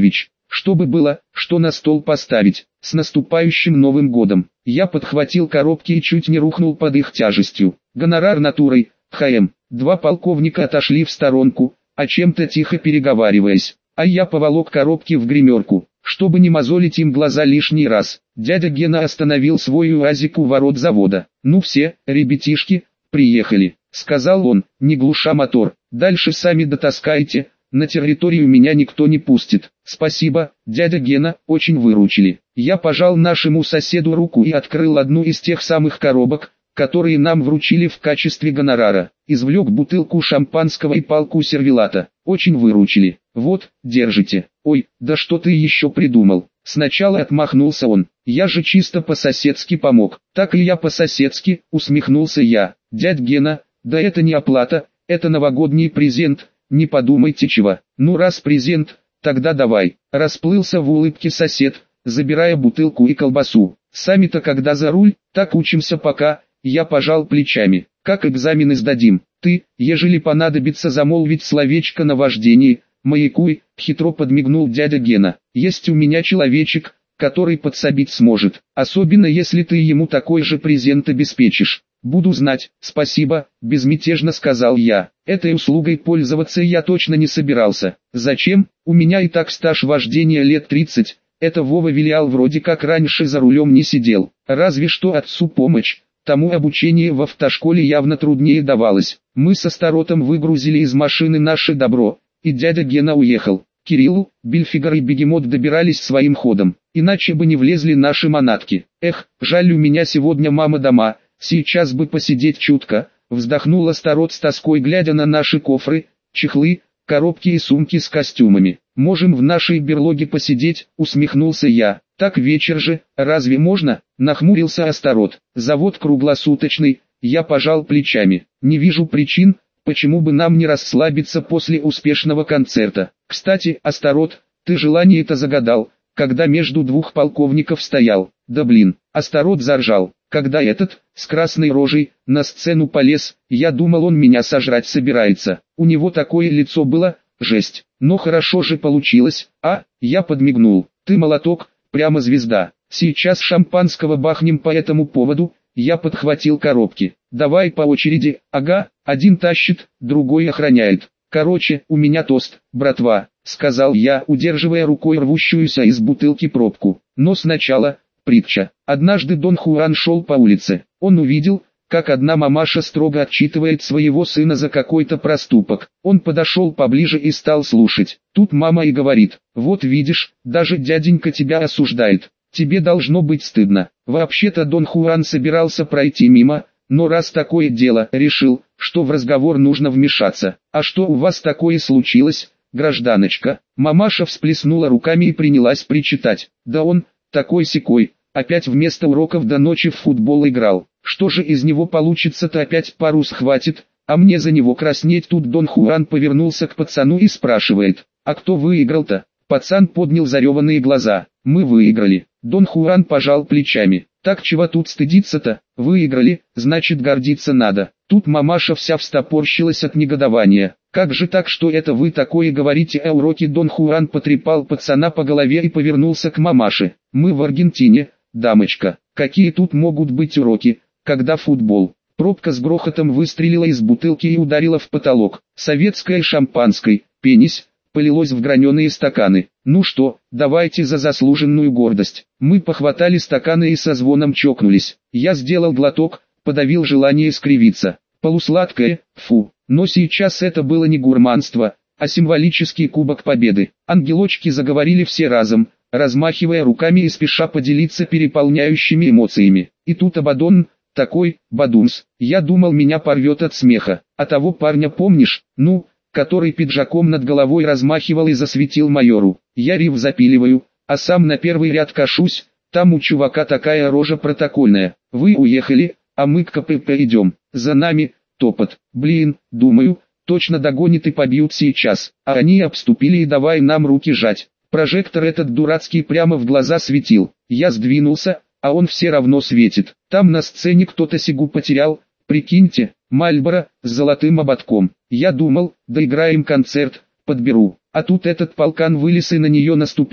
чтобы было, что на стол поставить. С наступающим Новым годом. Я подхватил коробки и чуть не рухнул под их тяжестью. Гонорар натурой, ХМ. Два полковника отошли в сторонку, о чем-то тихо переговариваясь. А я поволок коробки в гримерку, чтобы не мозолить им глаза лишний раз. Дядя Гена остановил свой УАЗик у ворот завода. «Ну все, ребятишки, приехали», — сказал он, не глуша мотор. «Дальше сами дотаскайте, на территорию меня никто не пустит». «Спасибо, дядя Гена, очень выручили». Я пожал нашему соседу руку и открыл одну из тех самых коробок, которые нам вручили в качестве гонорара. Извлек бутылку шампанского и палку сервелата. «Очень выручили. Вот, держите». «Ой, да что ты еще придумал?» Сначала отмахнулся он. «Я же чисто по-соседски помог». «Так и я по-соседски», усмехнулся я. «Дядь Гена, да это не оплата, это новогодний презент, не подумайте чего». «Ну раз презент, тогда давай». Расплылся в улыбке сосед, забирая бутылку и колбасу. «Сами-то когда за руль, так учимся пока». Я пожал плечами. «Как экзамены сдадим? Ты, ежели понадобится замолвить словечко на вождении, маякуй», хитро подмигнул дядя Гена. «Есть у меня человечек, который подсобить сможет, особенно если ты ему такой же презент обеспечишь». «Буду знать, спасибо», безмятежно сказал я. Этой услугой пользоваться я точно не собирался. «Зачем? У меня и так стаж вождения лет тридцать, это Вова Вилиал вроде как раньше за рулем не сидел, разве что отцу помочь». Тому обучение в автошколе явно труднее давалось. Мы со Старотом выгрузили из машины наше добро, и дядя Гена уехал. Кириллу, Бильфигар и Бегемот добирались своим ходом, иначе бы не влезли наши манатки. «Эх, жаль, у меня сегодня мама дома, сейчас бы посидеть чутко», вздохнула Старот с тоской, глядя на наши кофры, чехлы, коробки и сумки с костюмами. «Можем в нашей берлоге посидеть», усмехнулся я. «Так вечер же, разве можно?» Нахмурился Астарот. «Завод круглосуточный», я пожал плечами. «Не вижу причин, почему бы нам не расслабиться после успешного концерта. Кстати, Астарот, ты желание-то загадал, когда между двух полковников стоял». «Да блин», Астарот заржал. «Когда этот, с красной рожей, на сцену полез, я думал, он меня сожрать собирается. У него такое лицо было, жесть. Но хорошо же получилось, а?» Я подмигнул. «Ты молоток, прямо звезда. Сейчас шампанского бахнем по этому поводу». Я подхватил коробки. «Давай по очереди». «Ага, один тащит, другой охраняет. Короче, у меня тост, братва», сказал я, удерживая рукой рвущуюся из бутылки пробку. «Но сначала, притча. Однажды Дон Хуан шел по улице. Он увидел, как одна мамаша строго отчитывает своего сына за какой-то проступок. Он подошел поближе и стал слушать. Тут мама и говорит: «Вот видишь, даже дяденька тебя осуждает. Тебе должно быть стыдно». Вообще-то Дон Хуан собирался пройти мимо, но раз такое дело, решил, что в разговор нужно вмешаться. «А что у вас такое случилось, гражданочка?» Мамаша всплеснула руками и принялась причитать. «Да он, такой-сякой, опять вместо уроков до ночи в футбол играл. Что же из него получится-то, опять пару схватит, а мне за него краснеть». Тут Дон Хуан повернулся к пацану и спрашивает: «А кто выиграл-то?» Пацан поднял зареванные глаза. «Мы выиграли». Дон Хуан пожал плечами. «Так чего тут стыдиться-то? Выиграли, значит гордиться надо». Тут мамаша вся встопорщилась от негодования. «Как же так, что это вы такое говорите о уроке?» Дон Хуан потрепал пацана по голове и повернулся к мамаше. «Мы в Аргентине, дамочка. Какие тут могут быть уроки, когда футбол?» Пробка с грохотом выстрелила из бутылки и ударила в потолок. Советское шампанское, пенись, полилось в граненые стаканы. «Ну что, давайте за заслуженную гордость». Мы похватали стаканы и со звоном чокнулись. Я сделал глоток, подавил желание скривиться. Полусладкое, фу. Но сейчас это было не гурманство, а символический кубок победы. Ангелочки заговорили все разом, размахивая руками и спеша поделиться переполняющими эмоциями. И тут Абадон, такой, бадумс. Я думал, меня порвет от смеха. А того парня помнишь, ну, который пиджаком над головой размахивал и засветил майору? Я рив запиливаю, а сам на первый ряд кашусь, там у чувака такая рожа протокольная. Вы уехали, а мы к КПП идем, за нами, топот. Блин, думаю, точно догонит и побьют сейчас. А они обступили и давай нам руки жать. Прожектор этот дурацкий прямо в глаза светил. Я сдвинулся, а он все равно светит. Там на сцене кто-то сигу потерял, прикиньте, Мальборо, с золотым ободком. Я думал, доиграем концерт, подберу. А тут этот полкан вылез и на нее наступил,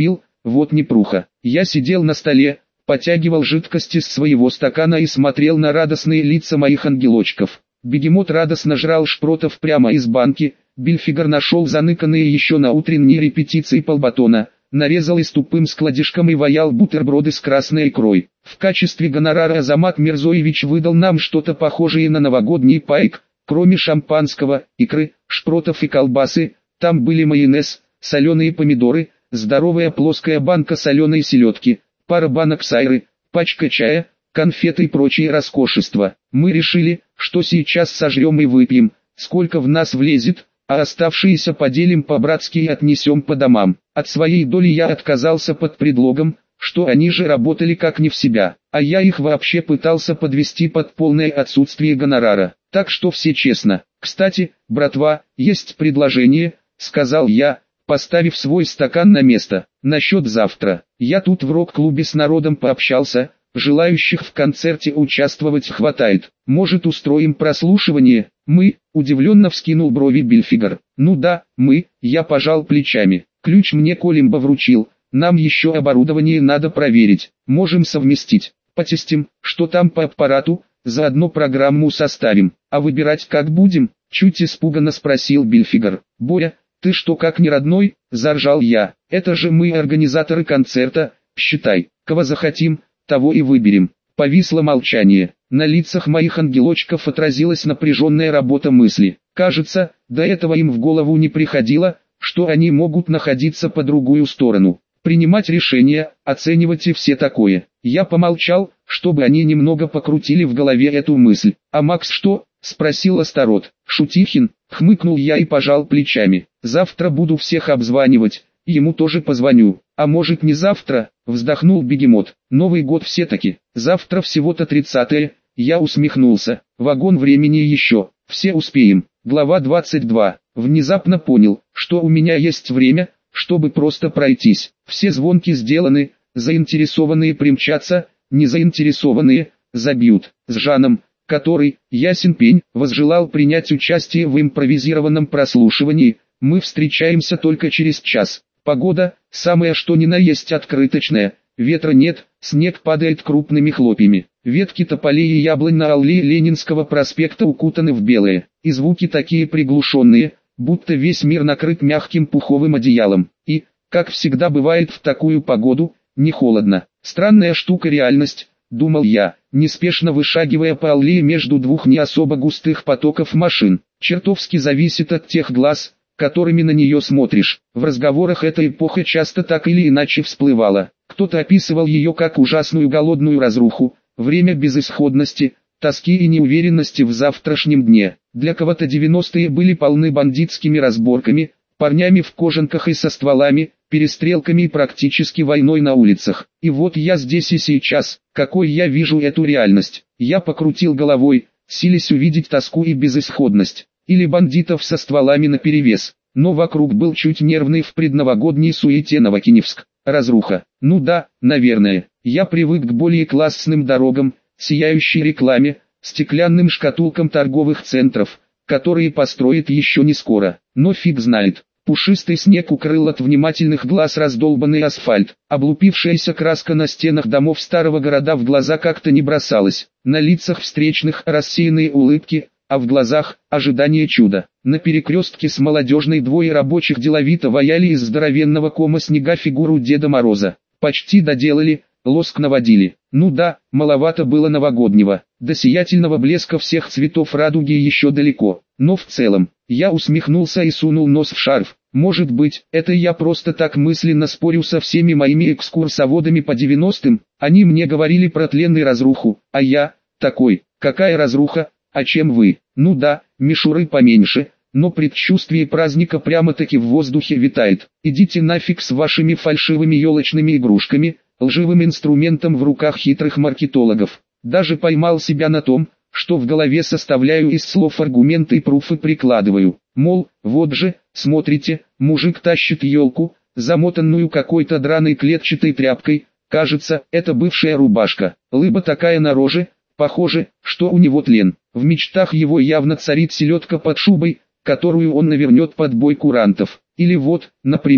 вот непруха. Я сидел на столе, потягивал жидкость из своего стакана и смотрел на радостные лица моих ангелочков. Бегемот радостно жрал шпротов прямо из банки, Бильфигер нашел заныканные еще на утренней репетиции полбатона, нарезал из тупым складишком и ваял бутерброды с красной икрой. В качестве гонорара Азамат Мирзоевич выдал нам что-то похожее на новогодний пайк, кроме шампанского, икры, шпротов и колбасы, там были майонез, соленые помидоры, здоровая плоская банка соленой селедки, пара банок сайры, пачка чая, конфеты и прочие роскошества. Мы решили, что сейчас сожрем и выпьем, сколько в нас влезет, а оставшиеся поделим по-братски и отнесем по домам. От своей доли я отказался под предлогом, что они же работали как не в себя, а я их вообще пытался подвести под полное отсутствие гонорара. Так что все честно. Кстати, братва, есть предложение, сказал я, поставив свой стакан на место. Насчет завтра. Я тут в рок-клубе с народом пообщался, желающих в концерте участвовать хватает. Может, устроим прослушивание? Мы, удивленно вскинул брови Бильфигер. Ну да, мы, я пожал плечами. Ключ мне Колимба вручил, нам еще оборудование надо проверить. Можем совместить. Потестим, что там по аппарату, заодно программу составим. А выбирать как будем? Чуть испуганно спросил Бильфигер. Боря, ты что, как не родной? Заржал я. Это же мы организаторы концерта, считай. Кого захотим, того и выберем. Повисло молчание. На лицах моих ангелочков отразилась напряженная работа мысли. Кажется, до этого им в голову не приходило, что они могут находиться по другую сторону. Принимать решения, оценивать и все такое. Я помолчал, чтобы они немного покрутили в голове эту мысль. А Макс что? Спросил Астарот. Шутихин, хмыкнул я и пожал плечами. Завтра буду всех обзванивать, ему тоже позвоню. А может не завтра, вздохнул Бегемот. Новый год все-таки. Завтра всего-то тридцатое, я усмехнулся. Вагон времени еще, все успеем. Глава двадцать два. Внезапно понял, что у меня есть время, чтобы просто пройтись. Все звонки сделаны, заинтересованные примчатся, незаинтересованные забьют. С Жаном, который, ясен пень, возжелал принять участие в импровизированном прослушивании, мы встречаемся только через час. Погода, самая что ни на есть открыточная, ветра нет, снег падает крупными хлопьями. Ветки тополей и яблонь на аллее Ленинского проспекта укутаны в белое, и звуки такие приглушенные, будто весь мир накрыт мягким пуховым одеялом. И, как всегда бывает в такую погоду, не холодно. Странная штука реальность, думал я, неспешно вышагивая по аллее между двух не особо густых потоков машин. Чертовски зависит от тех глаз, которыми на нее смотришь. В разговорах эта эпоха часто так или иначе всплывала. Кто-то описывал ее как ужасную голодную разруху, время безысходности, тоски и неуверенности в завтрашнем дне. Для кого-то девяностые были полны бандитскими разборками, парнями в кожанках и со стволами, перестрелками и практически войной на улицах. И вот я здесь и сейчас, какой я вижу эту реальность. Я покрутил головой, силясь увидеть тоску и безысходность, или бандитов со стволами наперевес. Но вокруг был чуть нервный в предновогодней суете Новокиневск. Разруха. Ну да, наверное. Я привык к более классным дорогам, сияющей рекламе, стеклянным шкатулкам торговых центров, которые построят еще не скоро. Но фиг знает. Пушистый снег укрыл от внимательных глаз раздолбанный асфальт. Облупившаяся краска на стенах домов старого города в глаза как-то не бросалась. На лицах встречных рассеянные улыбки, а в глазах ожидание чуда. На перекрестке с молодежной двое рабочих деловито ваяли из здоровенного кома снега фигуру Деда Мороза. Почти доделали, лоск наводили. Ну да, маловато было новогоднего. До сиятельного блеска всех цветов радуги еще далеко. Но в целом, я усмехнулся и сунул нос в шарф. Может быть, это я просто так мысленно спорю со всеми моими экскурсоводами по девяностым. Они мне говорили про тлен и разруху, а я, такой, какая разруха? А чем вы? Ну да, мишуры поменьше, но предчувствие праздника прямо-таки в воздухе витает. Идите нафиг с вашими фальшивыми елочными игрушками, лживым инструментом в руках хитрых маркетологов. Даже поймал себя на том, что в голове составляю из слов аргументы и пруфы прикладываю. Мол, вот же, смотрите, мужик тащит елку, замотанную какой-то драной клетчатой тряпкой, кажется, это бывшая рубашка. Лыба такая на роже, похоже, что у него тлен. В мечтах его явно царит селедка под шубой, которую он навернет под бой курантов. Или вот, например,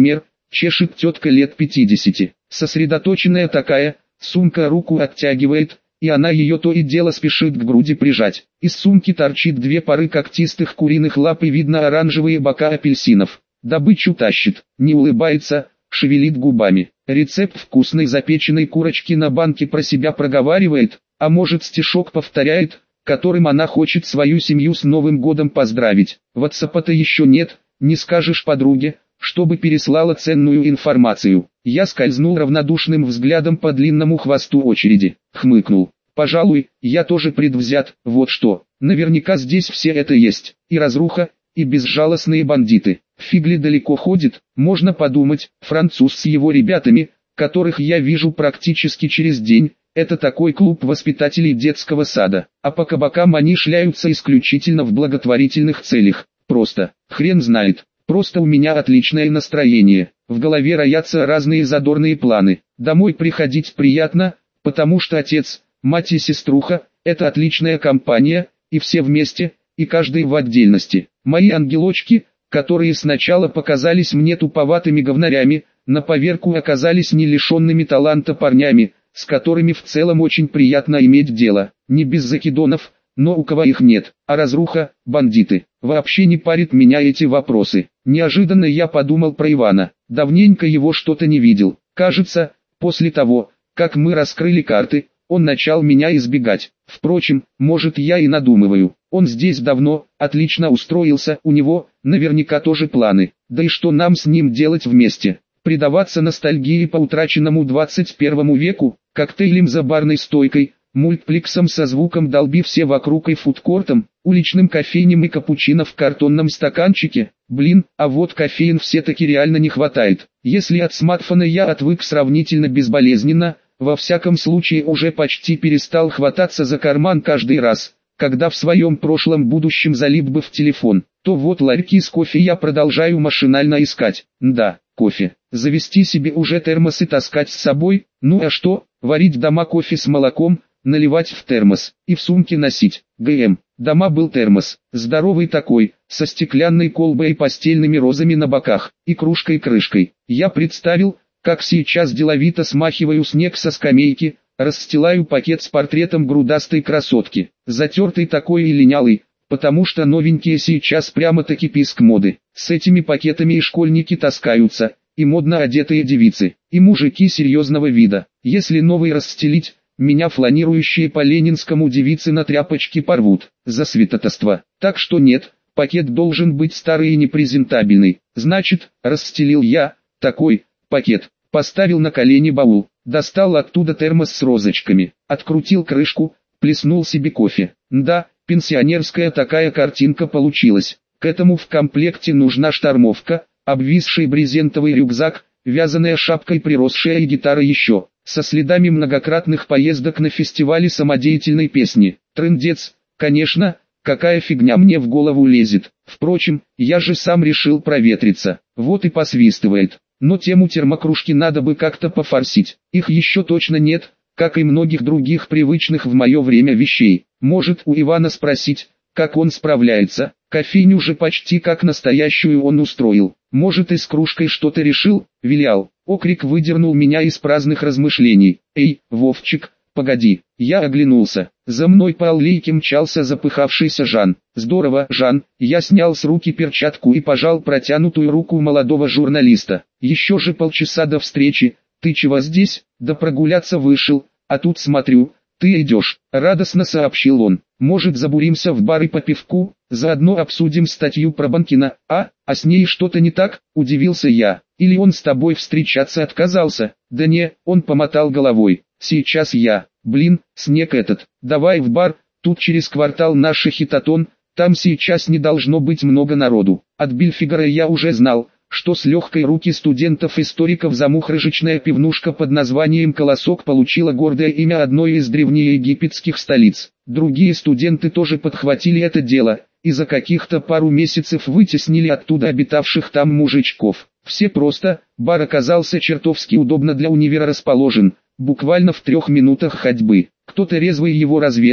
чешет тетка лет пятидесяти, сосредоточенная такая, сумка руку оттягивает, и она ее то и дело спешит к груди прижать. Из сумки торчит две пары когтистых куриных лап и видно оранжевые бока апельсинов. Добычу тащит, не улыбается, шевелит губами. Рецепт вкусной запеченной курочки на банке про себя проговаривает, а может стишок повторяет, которым она хочет свою семью с Новым годом поздравить. Ватсапа-то еще нет, не скажешь подруге, чтобы переслала ценную информацию. Я скользнул равнодушным взглядом по длинному хвосту очереди, хмыкнул. Пожалуй, я тоже предвзят, вот что. Наверняка здесь все это есть, и разруха, и безжалостные бандиты. Фигли далеко ходит, можно подумать, француз с его ребятами, которых я вижу практически через день, это такой клуб воспитателей детского сада, а по кабакам они шляются исключительно в благотворительных целях. Просто, хрен знает, просто у меня отличное настроение, в голове роятся разные задорные планы. Домой приходить приятно, потому что отец, мать и сеструха – это отличная компания, и все вместе, и каждый в отдельности. Мои ангелочки, которые сначала показались мне туповатыми говнарями, на поверку оказались не лишенными таланта парнями, с которыми в целом очень приятно иметь дело. Не без закидонов, но у кого их нет, а разруха, бандиты. Вообще не парит меня эти вопросы. Неожиданно я подумал про Ивана. Давненько его что-то не видел. Кажется, после того, как мы раскрыли карты, он начал меня избегать. Впрочем, может я и надумываю. Он здесь давно, отлично устроился, у него, наверняка тоже планы. Да и что нам с ним делать вместе? Предаваться ностальгии по утраченному двадцать первому веку, коктейлем за барной стойкой, мультплексом со звуком долби все вокруг и фудкортом, уличным кофейням и капучино в картонном стаканчике. Блин, а вот кофеин все-таки реально не хватает. Если от смартфона я отвык сравнительно безболезненно, во всяком случае уже почти перестал хвататься за карман каждый раз, когда в своем прошлом будущем залип бы в телефон, то вот ларьки с кофе я продолжаю машинально искать. Да, кофе. Завести себе уже термос и таскать с собой, ну а что, варить дома кофе с молоком, наливать в термос и в сумке носить. ГМ. Дома был термос, здоровый такой, со стеклянной колбой и постельными розами на боках, и кружкой-крышкой. Я представил, как сейчас деловито смахиваю снег со скамейки, расстилаю пакет с портретом грудастой красотки, затертый такой и линялый, потому что новенькие сейчас прямо-таки писк моды. С этими пакетами и школьники таскаются, и модно одетые девицы, и мужики серьезного вида. Если новый расстелить, меня фланирующие по ленинскому девицы на тряпочке порвут, за святотатство. Так что нет, пакет должен быть старый и непрезентабельный. Значит, расстелил я, такой, пакет, поставил на колени баул, достал оттуда термос с розочками, открутил крышку, плеснул себе кофе. Да, пенсионерская такая картинка получилась. К этому в комплекте нужна штормовка, обвисший брезентовый рюкзак, вязаная шапка и приросшая и гитара еще, со следами многократных поездок на фестивале самодеятельной песни. Трындец, конечно, какая фигня мне в голову лезет. Впрочем, я же сам решил проветриться, вот и посвистывает. Но тему термокружки надо бы как-то пофорсить. Их еще точно нет, как и многих других привычных в мое время вещей. Может у Ивана спросить, как он справляется. Кофейню же почти как настоящую он устроил. Может и с кружкой что-то решил, вилял. Окрик выдернул меня из праздных размышлений. Эй, Вовчик, погоди. Я оглянулся. За мной по аллейке мчался запыхавшийся Жан. Здорово, Жан. Я снял с руки перчатку и пожал протянутую руку молодого журналиста. Еще же полчаса до встречи. Ты чего здесь? Да прогуляться вышел. А тут смотрю, ты идешь. Радостно сообщил он. Может забуримся в бар и по пивку? Заодно обсудим статью про Банкина. А, а с ней что-то не так? Удивился я. Или он с тобой встречаться отказался? Да не, он помотал головой. Сейчас я. Блин, снег этот. Давай в бар, тут через квартал наш хитатон, там сейчас не должно быть много народу. От Бильфигера я уже знал, что с легкой руки студентов-историков замухрыжечная пивнушка под названием «Колосок» получила гордое имя одной из древнеегипетских столиц. Другие студенты тоже подхватили это дело, и за каких-то пару месяцев вытеснили оттуда обитавших там мужичков. Все просто, бар оказался чертовски удобно для универа расположен, буквально в трех минутах ходьбы. Кто-то резвый его разведал,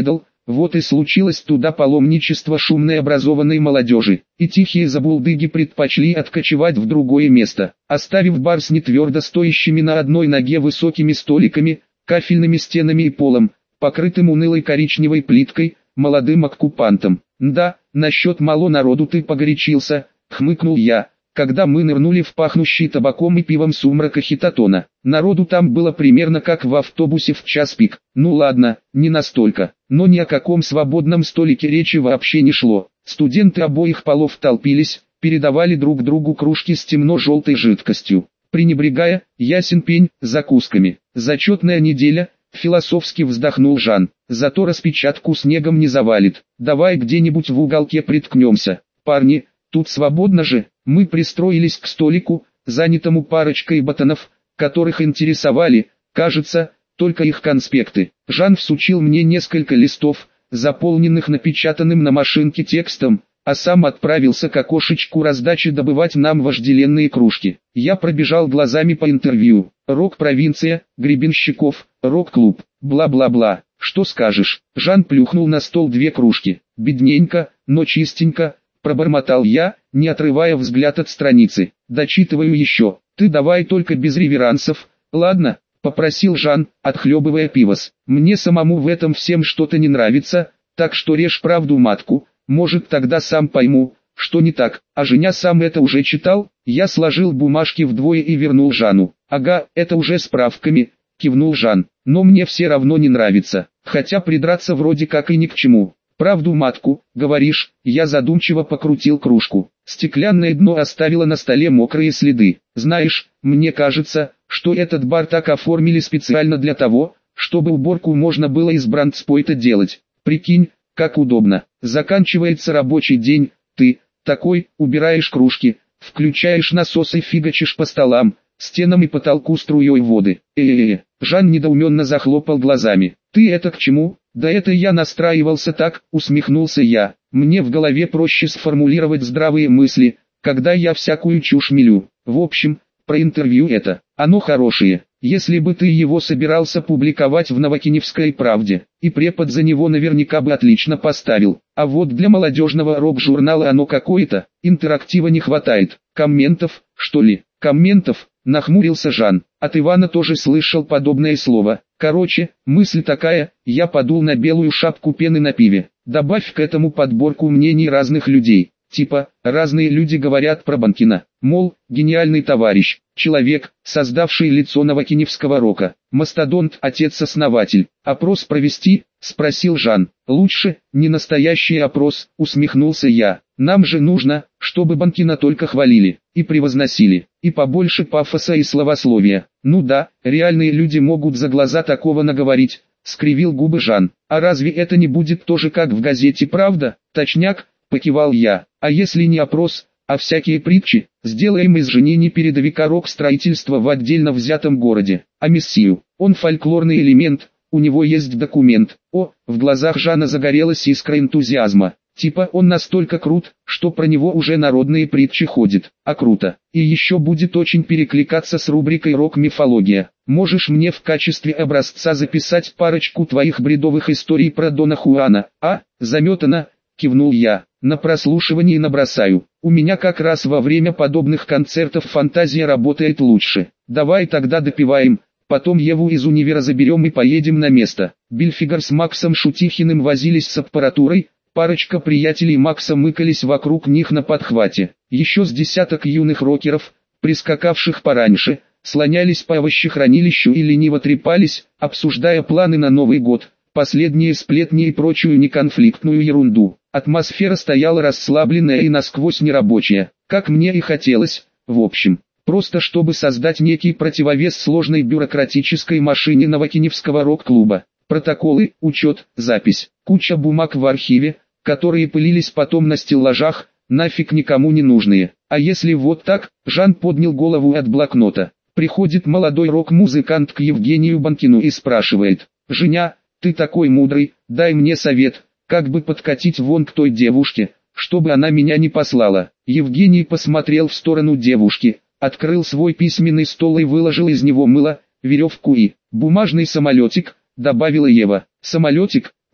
Вот и случилось туда паломничество шумной образованной молодежи, и тихие забулдыги предпочли откочевать в другое место, оставив бар с нетвердо стоящими на одной ноге высокими столиками, кафельными стенами и полом, покрытым унылой коричневой плиткой, молодым оккупантом. «Да, насчет мало народу ты погорячился», — хмыкнул я, когда мы нырнули в пахнущий табаком и пивом сумрака Хитотона. Народу там было примерно как в автобусе в час пик. Ну ладно, не настолько, но ни о каком свободном столике речи вообще не шло. Студенты обоих полов толпились, передавали друг другу кружки с темно-желтой жидкостью, пренебрегая, ясен пень, закусками. «Зачетная неделя», — философски вздохнул Жан, — «зато распечатку снегом не завалит. Давай где-нибудь в уголке приткнемся. Парни, тут свободно же». Мы пристроились к столику, занятому парочкой ботанов, которых интересовали, кажется, только их конспекты. Жан всучил мне несколько листов, заполненных напечатанным на машинке текстом, а сам отправился к окошечку раздачи добывать нам вожделенные кружки. Я пробежал глазами по интервью. Рок-провинция, Гребенщиков, рок-клуб, бла-бла-бла. Что скажешь? Жан плюхнул на стол две кружки. Бедненько, но чистенько, пробормотал я, не отрывая взгляд от страницы. Дочитываю еще. Ты давай только без реверансов, ладно? Попросил Жан, отхлебывая пивос. Мне самому в этом всем что-то не нравится, так что режь правду матку, может тогда сам пойму, что не так. А Женя сам это уже читал? Я сложил бумажки вдвое и вернул Жану. Ага, это уже справками, кивнул Жан. Но мне все равно не нравится, хотя придраться вроде как и ни к чему. «Правду матку, говоришь?» Я задумчиво покрутил кружку. Стеклянное дно оставило на столе мокрые следы. «Знаешь, мне кажется, что этот бар так оформили специально для того, чтобы уборку можно было из брандспойта делать. Прикинь, как удобно. Заканчивается рабочий день, ты, такой, убираешь кружки, включаешь насос и фигачишь по столам, стенам и потолку струей воды. Э-э-э». Жан недоуменно захлопал глазами. «Ты это к чему?» «Да это я настраивался так», — усмехнулся я. «Мне в голове проще сформулировать здравые мысли, когда я всякую чушь мелю. В общем, про интервью это. Оно хорошее. Если бы ты его собирался публиковать в Новокиневской правде, и препод за него наверняка бы отлично поставил. А вот для молодежного рок-журнала оно какое-то, интерактива не хватает. Комментов, что ли?» «Комментов», — нахмурился Жан. От Ивана тоже слышал подобное слово. Короче, мысль такая, я подул на белую шапку пены на пиве. Добавь к этому подборку мнений разных людей. Типа, разные люди говорят про Банкина. Мол, гениальный товарищ, человек, создавший лицо новокиневского рока. Мастодонт, отец-основатель. Опрос провести? Спросил Жан. Лучше, не настоящий опрос, усмехнулся я. Нам же нужно, чтобы Банкина только хвалили и превозносили, и побольше пафоса и словословия. Ну да, реальные люди могут за глаза такого наговорить, скривил губы Жан. А разве это не будет тоже как в газете «Правда»? Точняк, покивал я. А если не опрос, а всякие притчи, сделаем из Жени передовика рок-строительства в отдельно взятом городе. А Мессию, он фольклорный элемент, у него есть документ. О, в глазах Жана загорелась искра энтузиазма. Типа он настолько крут, что про него уже народные притчи ходят. А круто. И еще будет очень перекликаться с рубрикой «Рок-мифология». Можешь мне в качестве образца записать парочку твоих бредовых историй про Дона Хуана, а? Заметано, кивнул я. На прослушивании набросаю. У меня как раз во время подобных концертов фантазия работает лучше. Давай тогда допиваем. Потом Еву из универа заберем и поедем на место. Бильфигер с Максом Шутихиным возились с аппаратурой. Парочка приятелей Макса мыкались вокруг них на подхвате. Еще с десяток юных рокеров, прискакавших пораньше, слонялись по овощехранилищу и лениво трепались, обсуждая планы на Новый год, последние сплетни и прочую неконфликтную ерунду. Атмосфера стояла расслабленная и насквозь нерабочая, как мне и хотелось, в общем. Просто чтобы создать некий противовес сложной бюрократической машине Новокиневского рок-клуба. Протоколы, учет, запись, куча бумаг в архиве, которые пылились потом на стеллажах, нафиг никому не нужные. А если вот так? Жан поднял голову от блокнота. Приходит молодой рок-музыкант к Евгению Банкину и спрашивает: «Женя, ты такой мудрый, дай мне совет, как бы подкатить вон к той девушке, чтобы она меня не послала». Евгений посмотрел в сторону девушки, открыл свой письменный стол и выложил из него мыло, веревку и бумажный самолетик, добавила Ева. «Самолетик?» —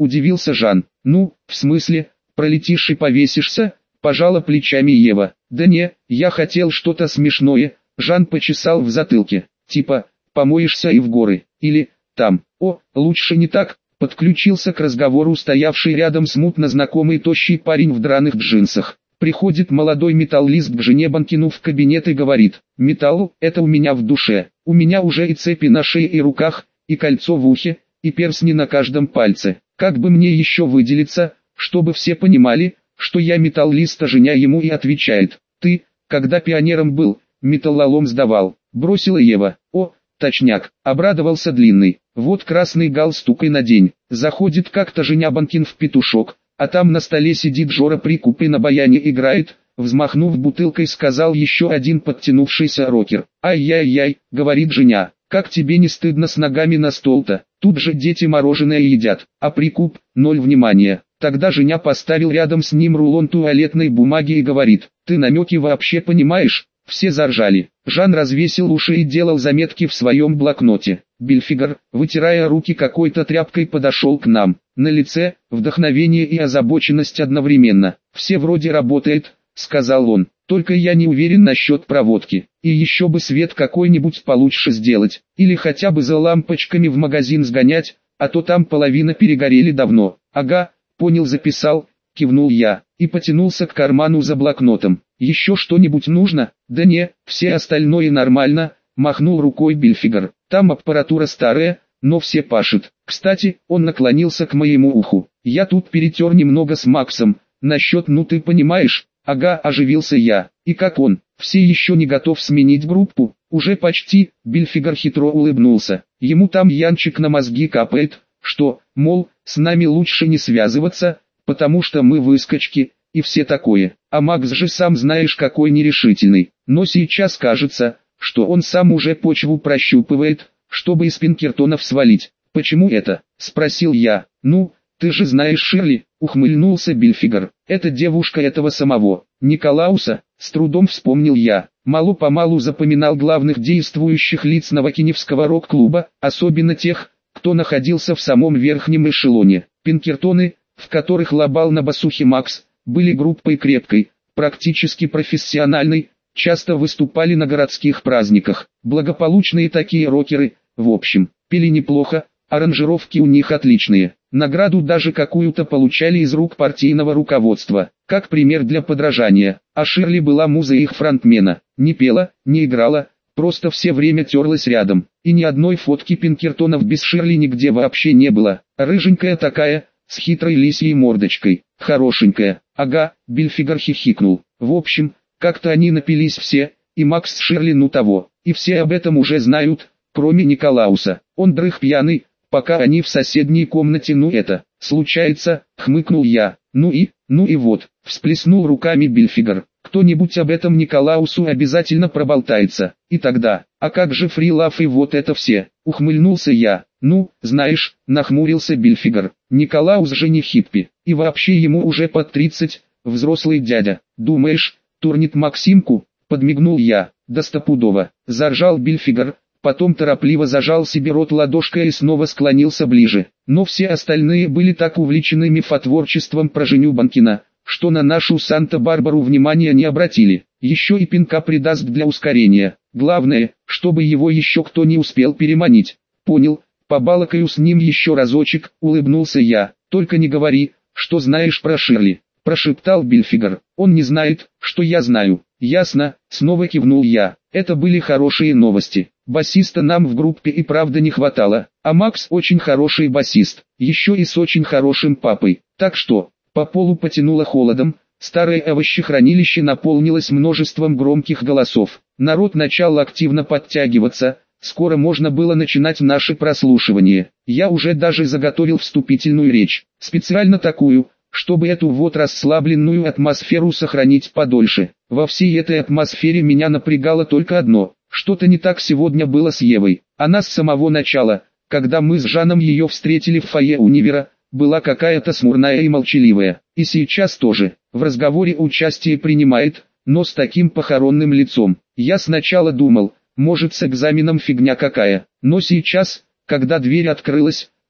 удивился Жан. Ну, в смысле, пролетишь и повесишься? Пожала плечами Ева. Да не, я хотел что-то смешное. Жан почесал в затылке. Типа, помоешься и в горы. Или, там, о, лучше не так. Подключился к разговору стоявший рядом смутно знакомый тощий парень в драных джинсах. Приходит молодой металлист к жене Банкину в кабинет и говорит: «Металл, это у меня в душе. У меня уже и цепи на шее и руках, и кольцо в ухе, и перстни на каждом пальце. Как бы мне еще выделиться, чтобы все понимали, что я металлист?» А женя ему и отвечает: «Ты, когда пионером был, металлолом сдавал». Бросила Ева. «О, точняк», обрадовался Длинный. «Вот красный галстук и надень». Заходит как-то женя Банкин в петушок, а там на столе сидит Жора Прикуп и на баяне играет. Взмахнув бутылкой, сказал еще один подтянувшийся рокер. «Ай-яй-яй», говорит женя, «как тебе не стыдно с ногами на стол-то? Тут же дети мороженое едят, а Прикуп – ноль внимания». Тогда женя поставил рядом с ним рулон туалетной бумаги и говорит: «Ты намеки вообще понимаешь?» Все заржали. Жан развесил уши и делал заметки в своем блокноте. Бильфигер, вытирая руки какой-то тряпкой, подошел к нам. На лице вдохновение и озабоченность одновременно. «Все вроде работает», — сказал он. «Только я не уверен насчет проводки. И еще бы свет какой-нибудь получше сделать. Или хотя бы за лампочками в магазин сгонять, а то там половина перегорели давно». «Ага, понял, записал», — кивнул я, и потянулся к карману за блокнотом. «Еще что-нибудь нужно?» «Да не, все остальное нормально», — махнул рукой Бильфигер. «Там аппаратура старая, но все пашет. Кстати», он наклонился к моему уху, «я тут перетер немного с Максом, насчет ну ты понимаешь». «Ага», оживился я. «И как он? Все еще не готов сменить группу?» «Уже почти», Бильфигер хитро улыбнулся. «Ему там Янчик на мозги капает, что, мол, с нами лучше не связываться, потому что мы выскочки, и все такое. А Макс же сам знаешь какой нерешительный. Но сейчас кажется, что он сам уже почву прощупывает, чтобы из Пинкертонов свалить». «Почему это?» – спросил я. «Ну, ты же знаешь Ширли», – ухмыльнулся Бильфигер. «Это девушка этого самого Николауса», – с трудом вспомнил я. Мало-помалу запоминал главных действующих лиц Новокиневского рок-клуба, особенно тех, кто находился в самом верхнем эшелоне. Пинкертоны, в которых лобал на басухе Макс, были группой крепкой, практически профессиональной, часто выступали на городских праздниках. Благополучные такие рокеры, в общем, пели неплохо, аранжировки у них отличные. Награду даже какую-то получали из рук партийного руководства, как пример для подражания. А Ширли была музой их фронтмена. Не пела, не играла, просто все время терлась рядом. И ни одной фотки Пинкертонов без Ширли нигде вообще не было. Рыженькая такая, с хитрой лисьей мордочкой. Хорошенькая. Ага, Бильфигер хихикнул. В общем, как-то они напились все, и Макс с Ширли ну того. И все об этом уже знают, кроме Николауса. Он дрых пьяный, пока они в соседней комнате. «Ну это, случается», — хмыкнул я. «Ну и, ну и вот», — всплеснул руками Бильфигер. «Кто-нибудь об этом Николаусу обязательно проболтается. И тогда, а как же Фрилав и вот это все?» — ухмыльнулся я. «Ну, знаешь», — нахмурился Бильфигер. «Николаус же не хиппи, и вообще ему уже под тридцать, взрослый дядя. Думаешь, турнит Максимку?» — подмигнул я. «Да стопудово», — заржал Бильфигер. Потом торопливо зажал себе рот ладошкой и снова склонился ближе. Но все остальные были так увлечены мифотворчеством про женю Банкина, что на нашу Санта-Барбару внимания не обратили. Еще и пинка придаст для ускорения. Главное, чтобы его еще кто не успел переманить. «Понял, побалакаю с ним еще разочек», — улыбнулся я. «Только не говори, что знаешь про Ширли», — прошептал Бильфигер. «Он не знает, что я знаю». «Ясно», — снова кивнул я. Это были хорошие новости. Басиста нам в группе и правда не хватало, а Макс очень хороший басист, еще и с очень хорошим папой. Так что, по полу потянуло холодом, старое овощехранилище наполнилось множеством громких голосов. Народ начал активно подтягиваться, скоро можно было начинать наше прослушивание. Я уже даже заготовил вступительную речь, специально такую, чтобы эту вот расслабленную атмосферу сохранить подольше. Во всей этой атмосфере меня напрягало только одно. Что-то не так сегодня было с Евой. Она с самого начала, когда мы с Жаном ее встретили в фойе универа, была какая-то смурная и молчаливая. И сейчас тоже. В разговоре участие принимает, но с таким похоронным лицом. Я сначала думал, может с экзаменом фигня какая. Но сейчас, когда дверь открылась,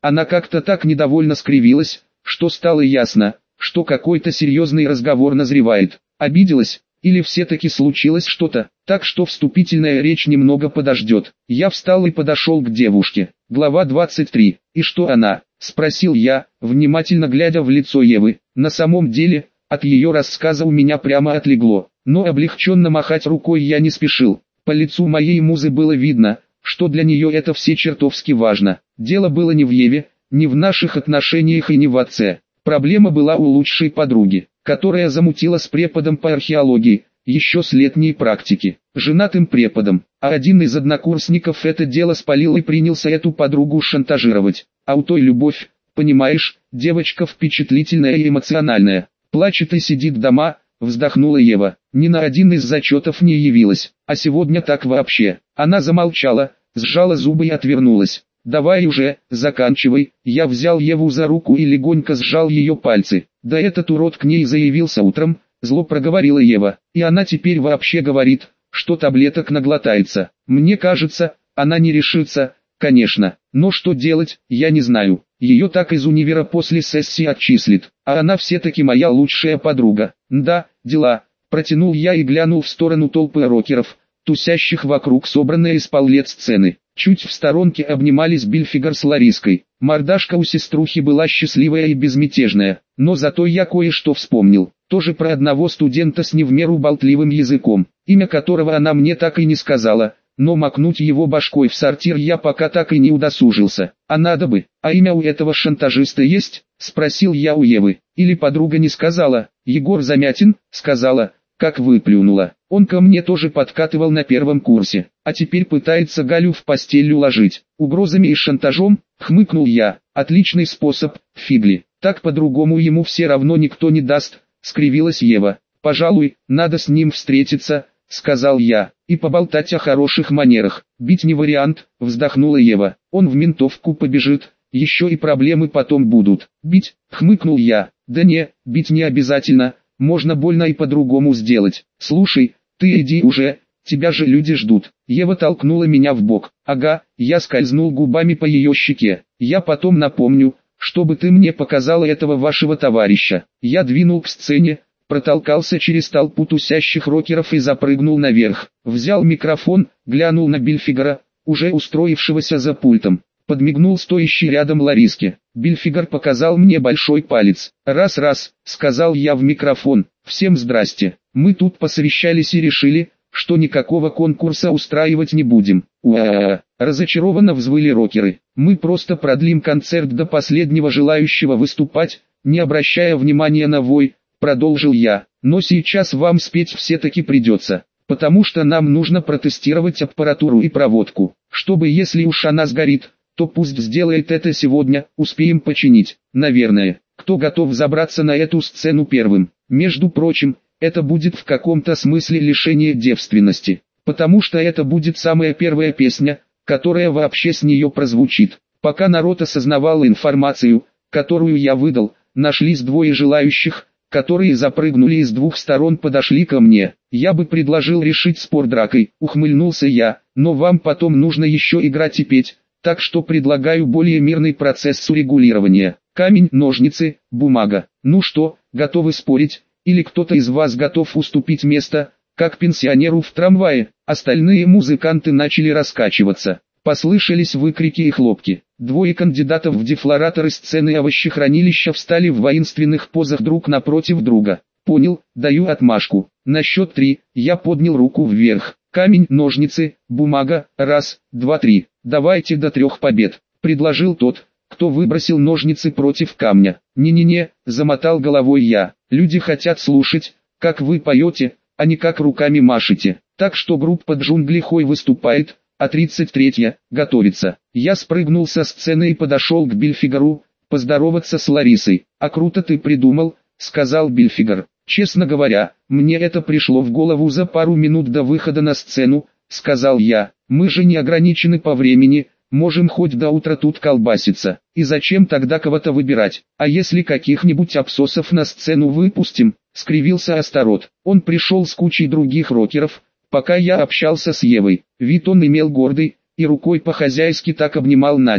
Она как-то так недовольно скривилась, что стало ясно, что какой-то серьезный разговор назревает. Обиделась, или все-таки случилось что-то, так что вступительная речь немного подождет. Я встал и подошел к девушке. Глава двадцать три. «И что она?» – спросил я, внимательно глядя в лицо Евы. На самом деле, от ее рассказа у меня прямо отлегло, но облегченно махать рукой я не спешил. По лицу моей музы было видно, что для нее это все чертовски важно. Дело было не в Еве, не в наших отношениях и не в отце. Проблема была у лучшей подруги, которая замутила с преподом по археологии, еще с летней практики, женатым преподом, а один из однокурсников это дело спалил и принялся эту подругу шантажировать. А у той любовь, понимаешь, девочка впечатлительная и эмоциональная, плачет и сидит дома, вздохнула Ева, ни на один из зачетов не явилась, а сегодня так вообще. Она замолчала, сжала зубы и отвернулась. «Давай уже, заканчивай». Я взял Еву за руку и легонько сжал ее пальцы. «Да этот урод к ней заявился утром», зло проговорила Ева. «И она теперь вообще говорит, что таблеток наглотается. Мне кажется, она не решится, конечно. Но что делать, я не знаю. Ее так из универа после сессии отчислит. А она все-таки моя лучшая подруга. Да, дела». Протянул я и глянул в сторону толпы рокеров, тусящих вокруг собранной из поллет сцены. Чуть в сторонке обнимались Бильфигер с Лариской. Мордашка у сеструхи была счастливая и безмятежная, но зато я кое-что вспомнил. Тоже про одного студента с не в меру болтливым языком, имя которого она мне так и не сказала, но макнуть его башкой в сортир я пока так и не удосужился. А надо бы, а имя у этого шантажиста есть? Спросил я у Евы. Или подруга не сказала? Егор Замятин, сказала, как выплюнула. Он ко мне тоже подкатывал на первом курсе, а теперь пытается Галю в постель уложить. Угрозами и шантажом, хмыкнул я. Отличный способ, фигли. Так по-другому ему все равно никто не даст, скривилась Ева. Пожалуй, надо с ним встретиться, сказал я, и поболтать о хороших манерах. Бить не вариант, вздохнула Ева. Он в ментовку побежит, еще и проблемы потом будут. Бить, хмыкнул я. Да не, бить не обязательно. Можно больно и по-другому сделать. Слушай, ты иди уже, тебя же люди ждут. Ева толкнула меня в бок. Ага, я скользнул губами по ее щеке. Я потом напомню, чтобы ты мне показала этого вашего товарища. Я двинул к сцене, протолкался через толпу тусящих рокеров и запрыгнул наверх. Взял микрофон, глянул на Бильфигера, уже устроившегося за пультом. Подмигнул стоящий рядом Лариске. Бильфигер показал мне большой палец. «Раз-раз», — сказал я в микрофон. «Всем здрасте. Мы тут посовещались и решили, что никакого конкурса устраивать не будем». «Уа-а-а», — разочарованно взвыли рокеры. «Мы просто продлим концерт до последнего желающего выступать, не обращая внимания на вой», — продолжил я. «Но сейчас вам спеть все-таки придется, потому что нам нужно протестировать аппаратуру и проводку, чтобы если уж она сгорит, то пусть сделает это сегодня, успеем починить, наверное. Кто готов забраться на эту сцену первым? Между прочим, это будет в каком-то смысле лишение девственности, потому что это будет самая первая песня, которая вообще с нее прозвучит. Пока народ осознавал информацию, которую я выдал, нашлись двое желающих, которые запрыгнули и с двух сторон подошли ко мне. Я бы предложил решить спор дракой, ухмыльнулся я, но вам потом нужно еще играть и петь. Так что предлагаю более мирный процесс урегулирования. Камень, ножницы, бумага. Ну что, готовы спорить? Или кто-то из вас готов уступить место, как пенсионеру в трамвае? Остальные музыканты начали раскачиваться. Послышались выкрики и хлопки. Двое кандидатов в дефлораторы сцены овощехранилища встали в воинственных позах друг напротив друга. Понял, даю отмашку. На счет три, я поднял руку вверх. Камень, ножницы, бумага, раз, два, три. Давайте до трех побед, предложил тот, кто выбросил ножницы против камня. Не-не-не, замотал головой я. Люди хотят слушать, как вы поете, а не как руками машете. Так что группа Джунгли Хой выступает, а тридцать третья готовится. Я спрыгнул со сцены и подошел к Бильфигеру, поздороваться с Ларисой. А круто ты придумал, сказал Бильфигер. Честно говоря, мне это пришло в голову за пару минут до выхода на сцену, сказал я. Мы же не ограничены по времени, можем хоть до утра тут колбаситься. И зачем тогда кого-то выбирать? А если каких-нибудь абсосов на сцену выпустим? Скривился Астарот. Он пришел с кучей других рокеров, пока я общался с Евой. Вид он имел гордый, и рукой по-хозяйски так обнимал Надю.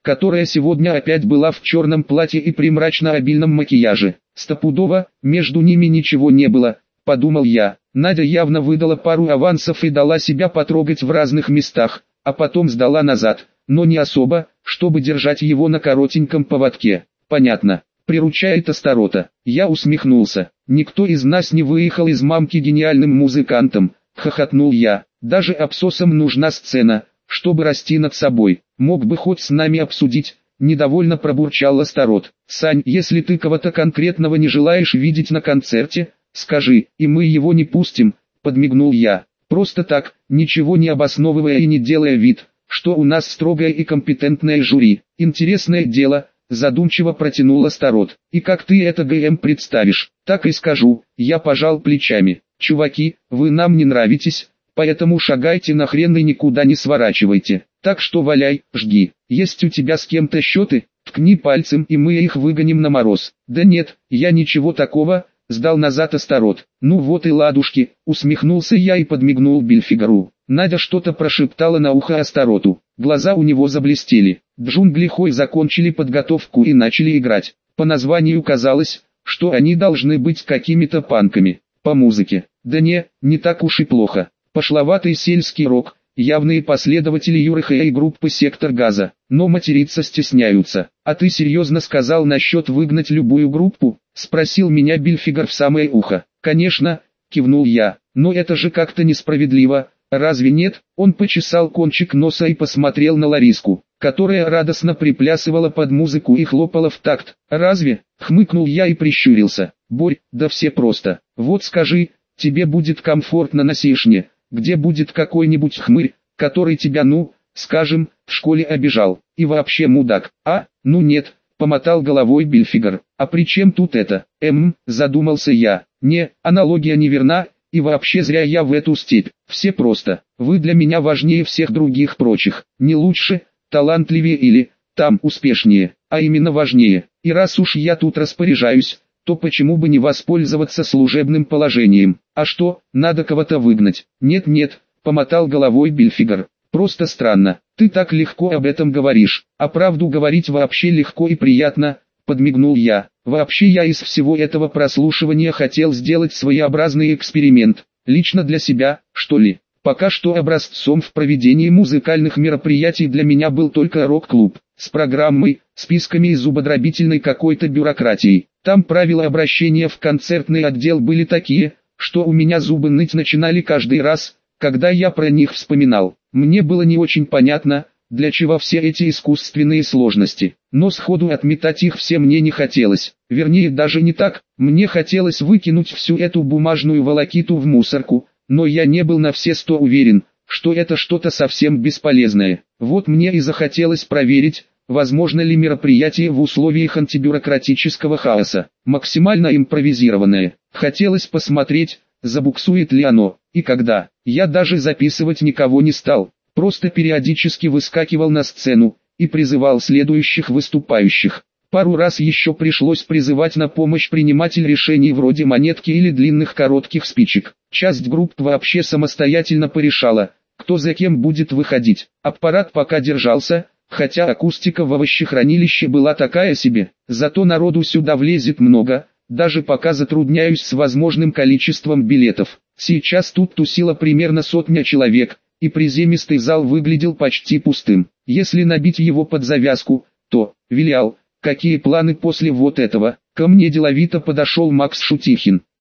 которая сегодня опять была в черном платье и при мрачно-обильном макияже. Стопудово, между ними ничего не было, подумал я. Надя явно выдала пару авансов и дала себя потрогать в разных местах, а потом сдала назад, но не особо, чтобы держать его на коротеньком поводке. Понятно, приручает Астарота. Я усмехнулся. Никто из нас не выехал из мамки гениальным музыкантом, хохотнул я. Даже абсосам нужна сцена, чтобы расти над собой. Мог бы хоть с нами обсудить, недовольно пробурчал Астарот. Сань, если ты кого-то конкретного не желаешь видеть на концерте, скажи, и мы его не пустим, подмигнул я. Просто так, ничего не обосновывая и не делая вид, что у нас строгое и компетентное жюри. Интересное дело, задумчиво протянул Астарот. И как ты это ГМ представишь? Так и скажу, я пожал плечами. Чуваки, вы нам не нравитесь, поэтому шагайте нахрен и никуда не сворачивайте. Так что валяй, жги. Есть у тебя с кем-то счеты? Ткни пальцем и мы их выгоним на мороз. Да нет, я ничего такого, сдал назад Астарот. Ну вот и ладушки, усмехнулся я и подмигнул Бильфигару. Надя что-то прошептала на ухо Астароту. Глаза у него заблестели. Джунгли Хой закончили подготовку и начали играть. По названию казалось, что они должны быть какими-то панками. По музыке. Да не, не так уж и плохо. Пошловатый сельский рок, явные последователи Юры Хэя и группы «Сектор Газа», но материться стесняются. «А ты серьезно сказал насчет выгнать любую группу?» — спросил меня Бильфигар в самое ухо. «Конечно», — кивнул я, — «но это же как-то несправедливо, разве нет?» Он почесал кончик носа и посмотрел на Лариску, которая радостно приплясывала под музыку и хлопала в такт. «Разве?» — хмыкнул я и прищурился. «Борь, да все просто. Вот скажи, тебе будет комфортно на Сишне, где будет какой-нибудь хмырь, который тебя, ну, скажем, в школе обижал, и вообще мудак, а? Ну нет», — помотал головой Бильфигар. «А при чем тут это?» «Эм», — задумался я. «Не, аналогия неверна, и вообще зря я в эту степь. Все просто. Вы для меня важнее всех других прочих. Не лучше, талантливее или, там, успешнее, а именно важнее. И раз уж я тут распоряжаюсь, то почему бы не воспользоваться служебным положением? А что, надо кого-то выгнать?» «Нет-нет», — помотал головой Бильфигар. «Просто странно, ты так легко об этом говоришь, а правду говорить вообще легко и приятно», — подмигнул я. «Вообще я из всего этого прослушивания хотел сделать своеобразный эксперимент, лично для себя, что ли. Пока что образцом в проведении музыкальных мероприятий для меня был только рок-клуб, с программой, списками и зубодробительной какой-то бюрократией. Там правила обращения в концертный отдел были такие, что у меня зубы ныть начинали каждый раз, когда я про них вспоминал. Мне было не очень понятно, для чего все эти искусственные сложности, но сходу отметать их все мне не хотелось. Вернее, даже не так, мне хотелось выкинуть всю эту бумажную волокиту в мусорку, но я не был на все сто уверен, что это что-то совсем бесполезное. Вот мне и захотелось проверить, возможно ли мероприятие в условиях антибюрократического хаоса, максимально импровизированное. Хотелось посмотреть, забуксует ли оно, и когда. Я даже записывать никого не стал, просто периодически выскакивал на сцену и призывал следующих выступающих. Пару раз еще пришлось призывать на помощь приниматель решений вроде монетки или длинных коротких спичек. Часть групп вообще самостоятельно порешала, кто за кем будет выходить. Аппарат пока держался, хотя акустика в овощехранилище была такая себе. Зато народу сюда влезет много, даже пока затрудняюсь с возможным количеством билетов. Сейчас тут тусило примерно сотня человек, и приземистый зал выглядел почти пустым. Если набить его под завязку, то, Вилял, какие планы после вот этого? Ко мне деловито подошел Макс Шутихин.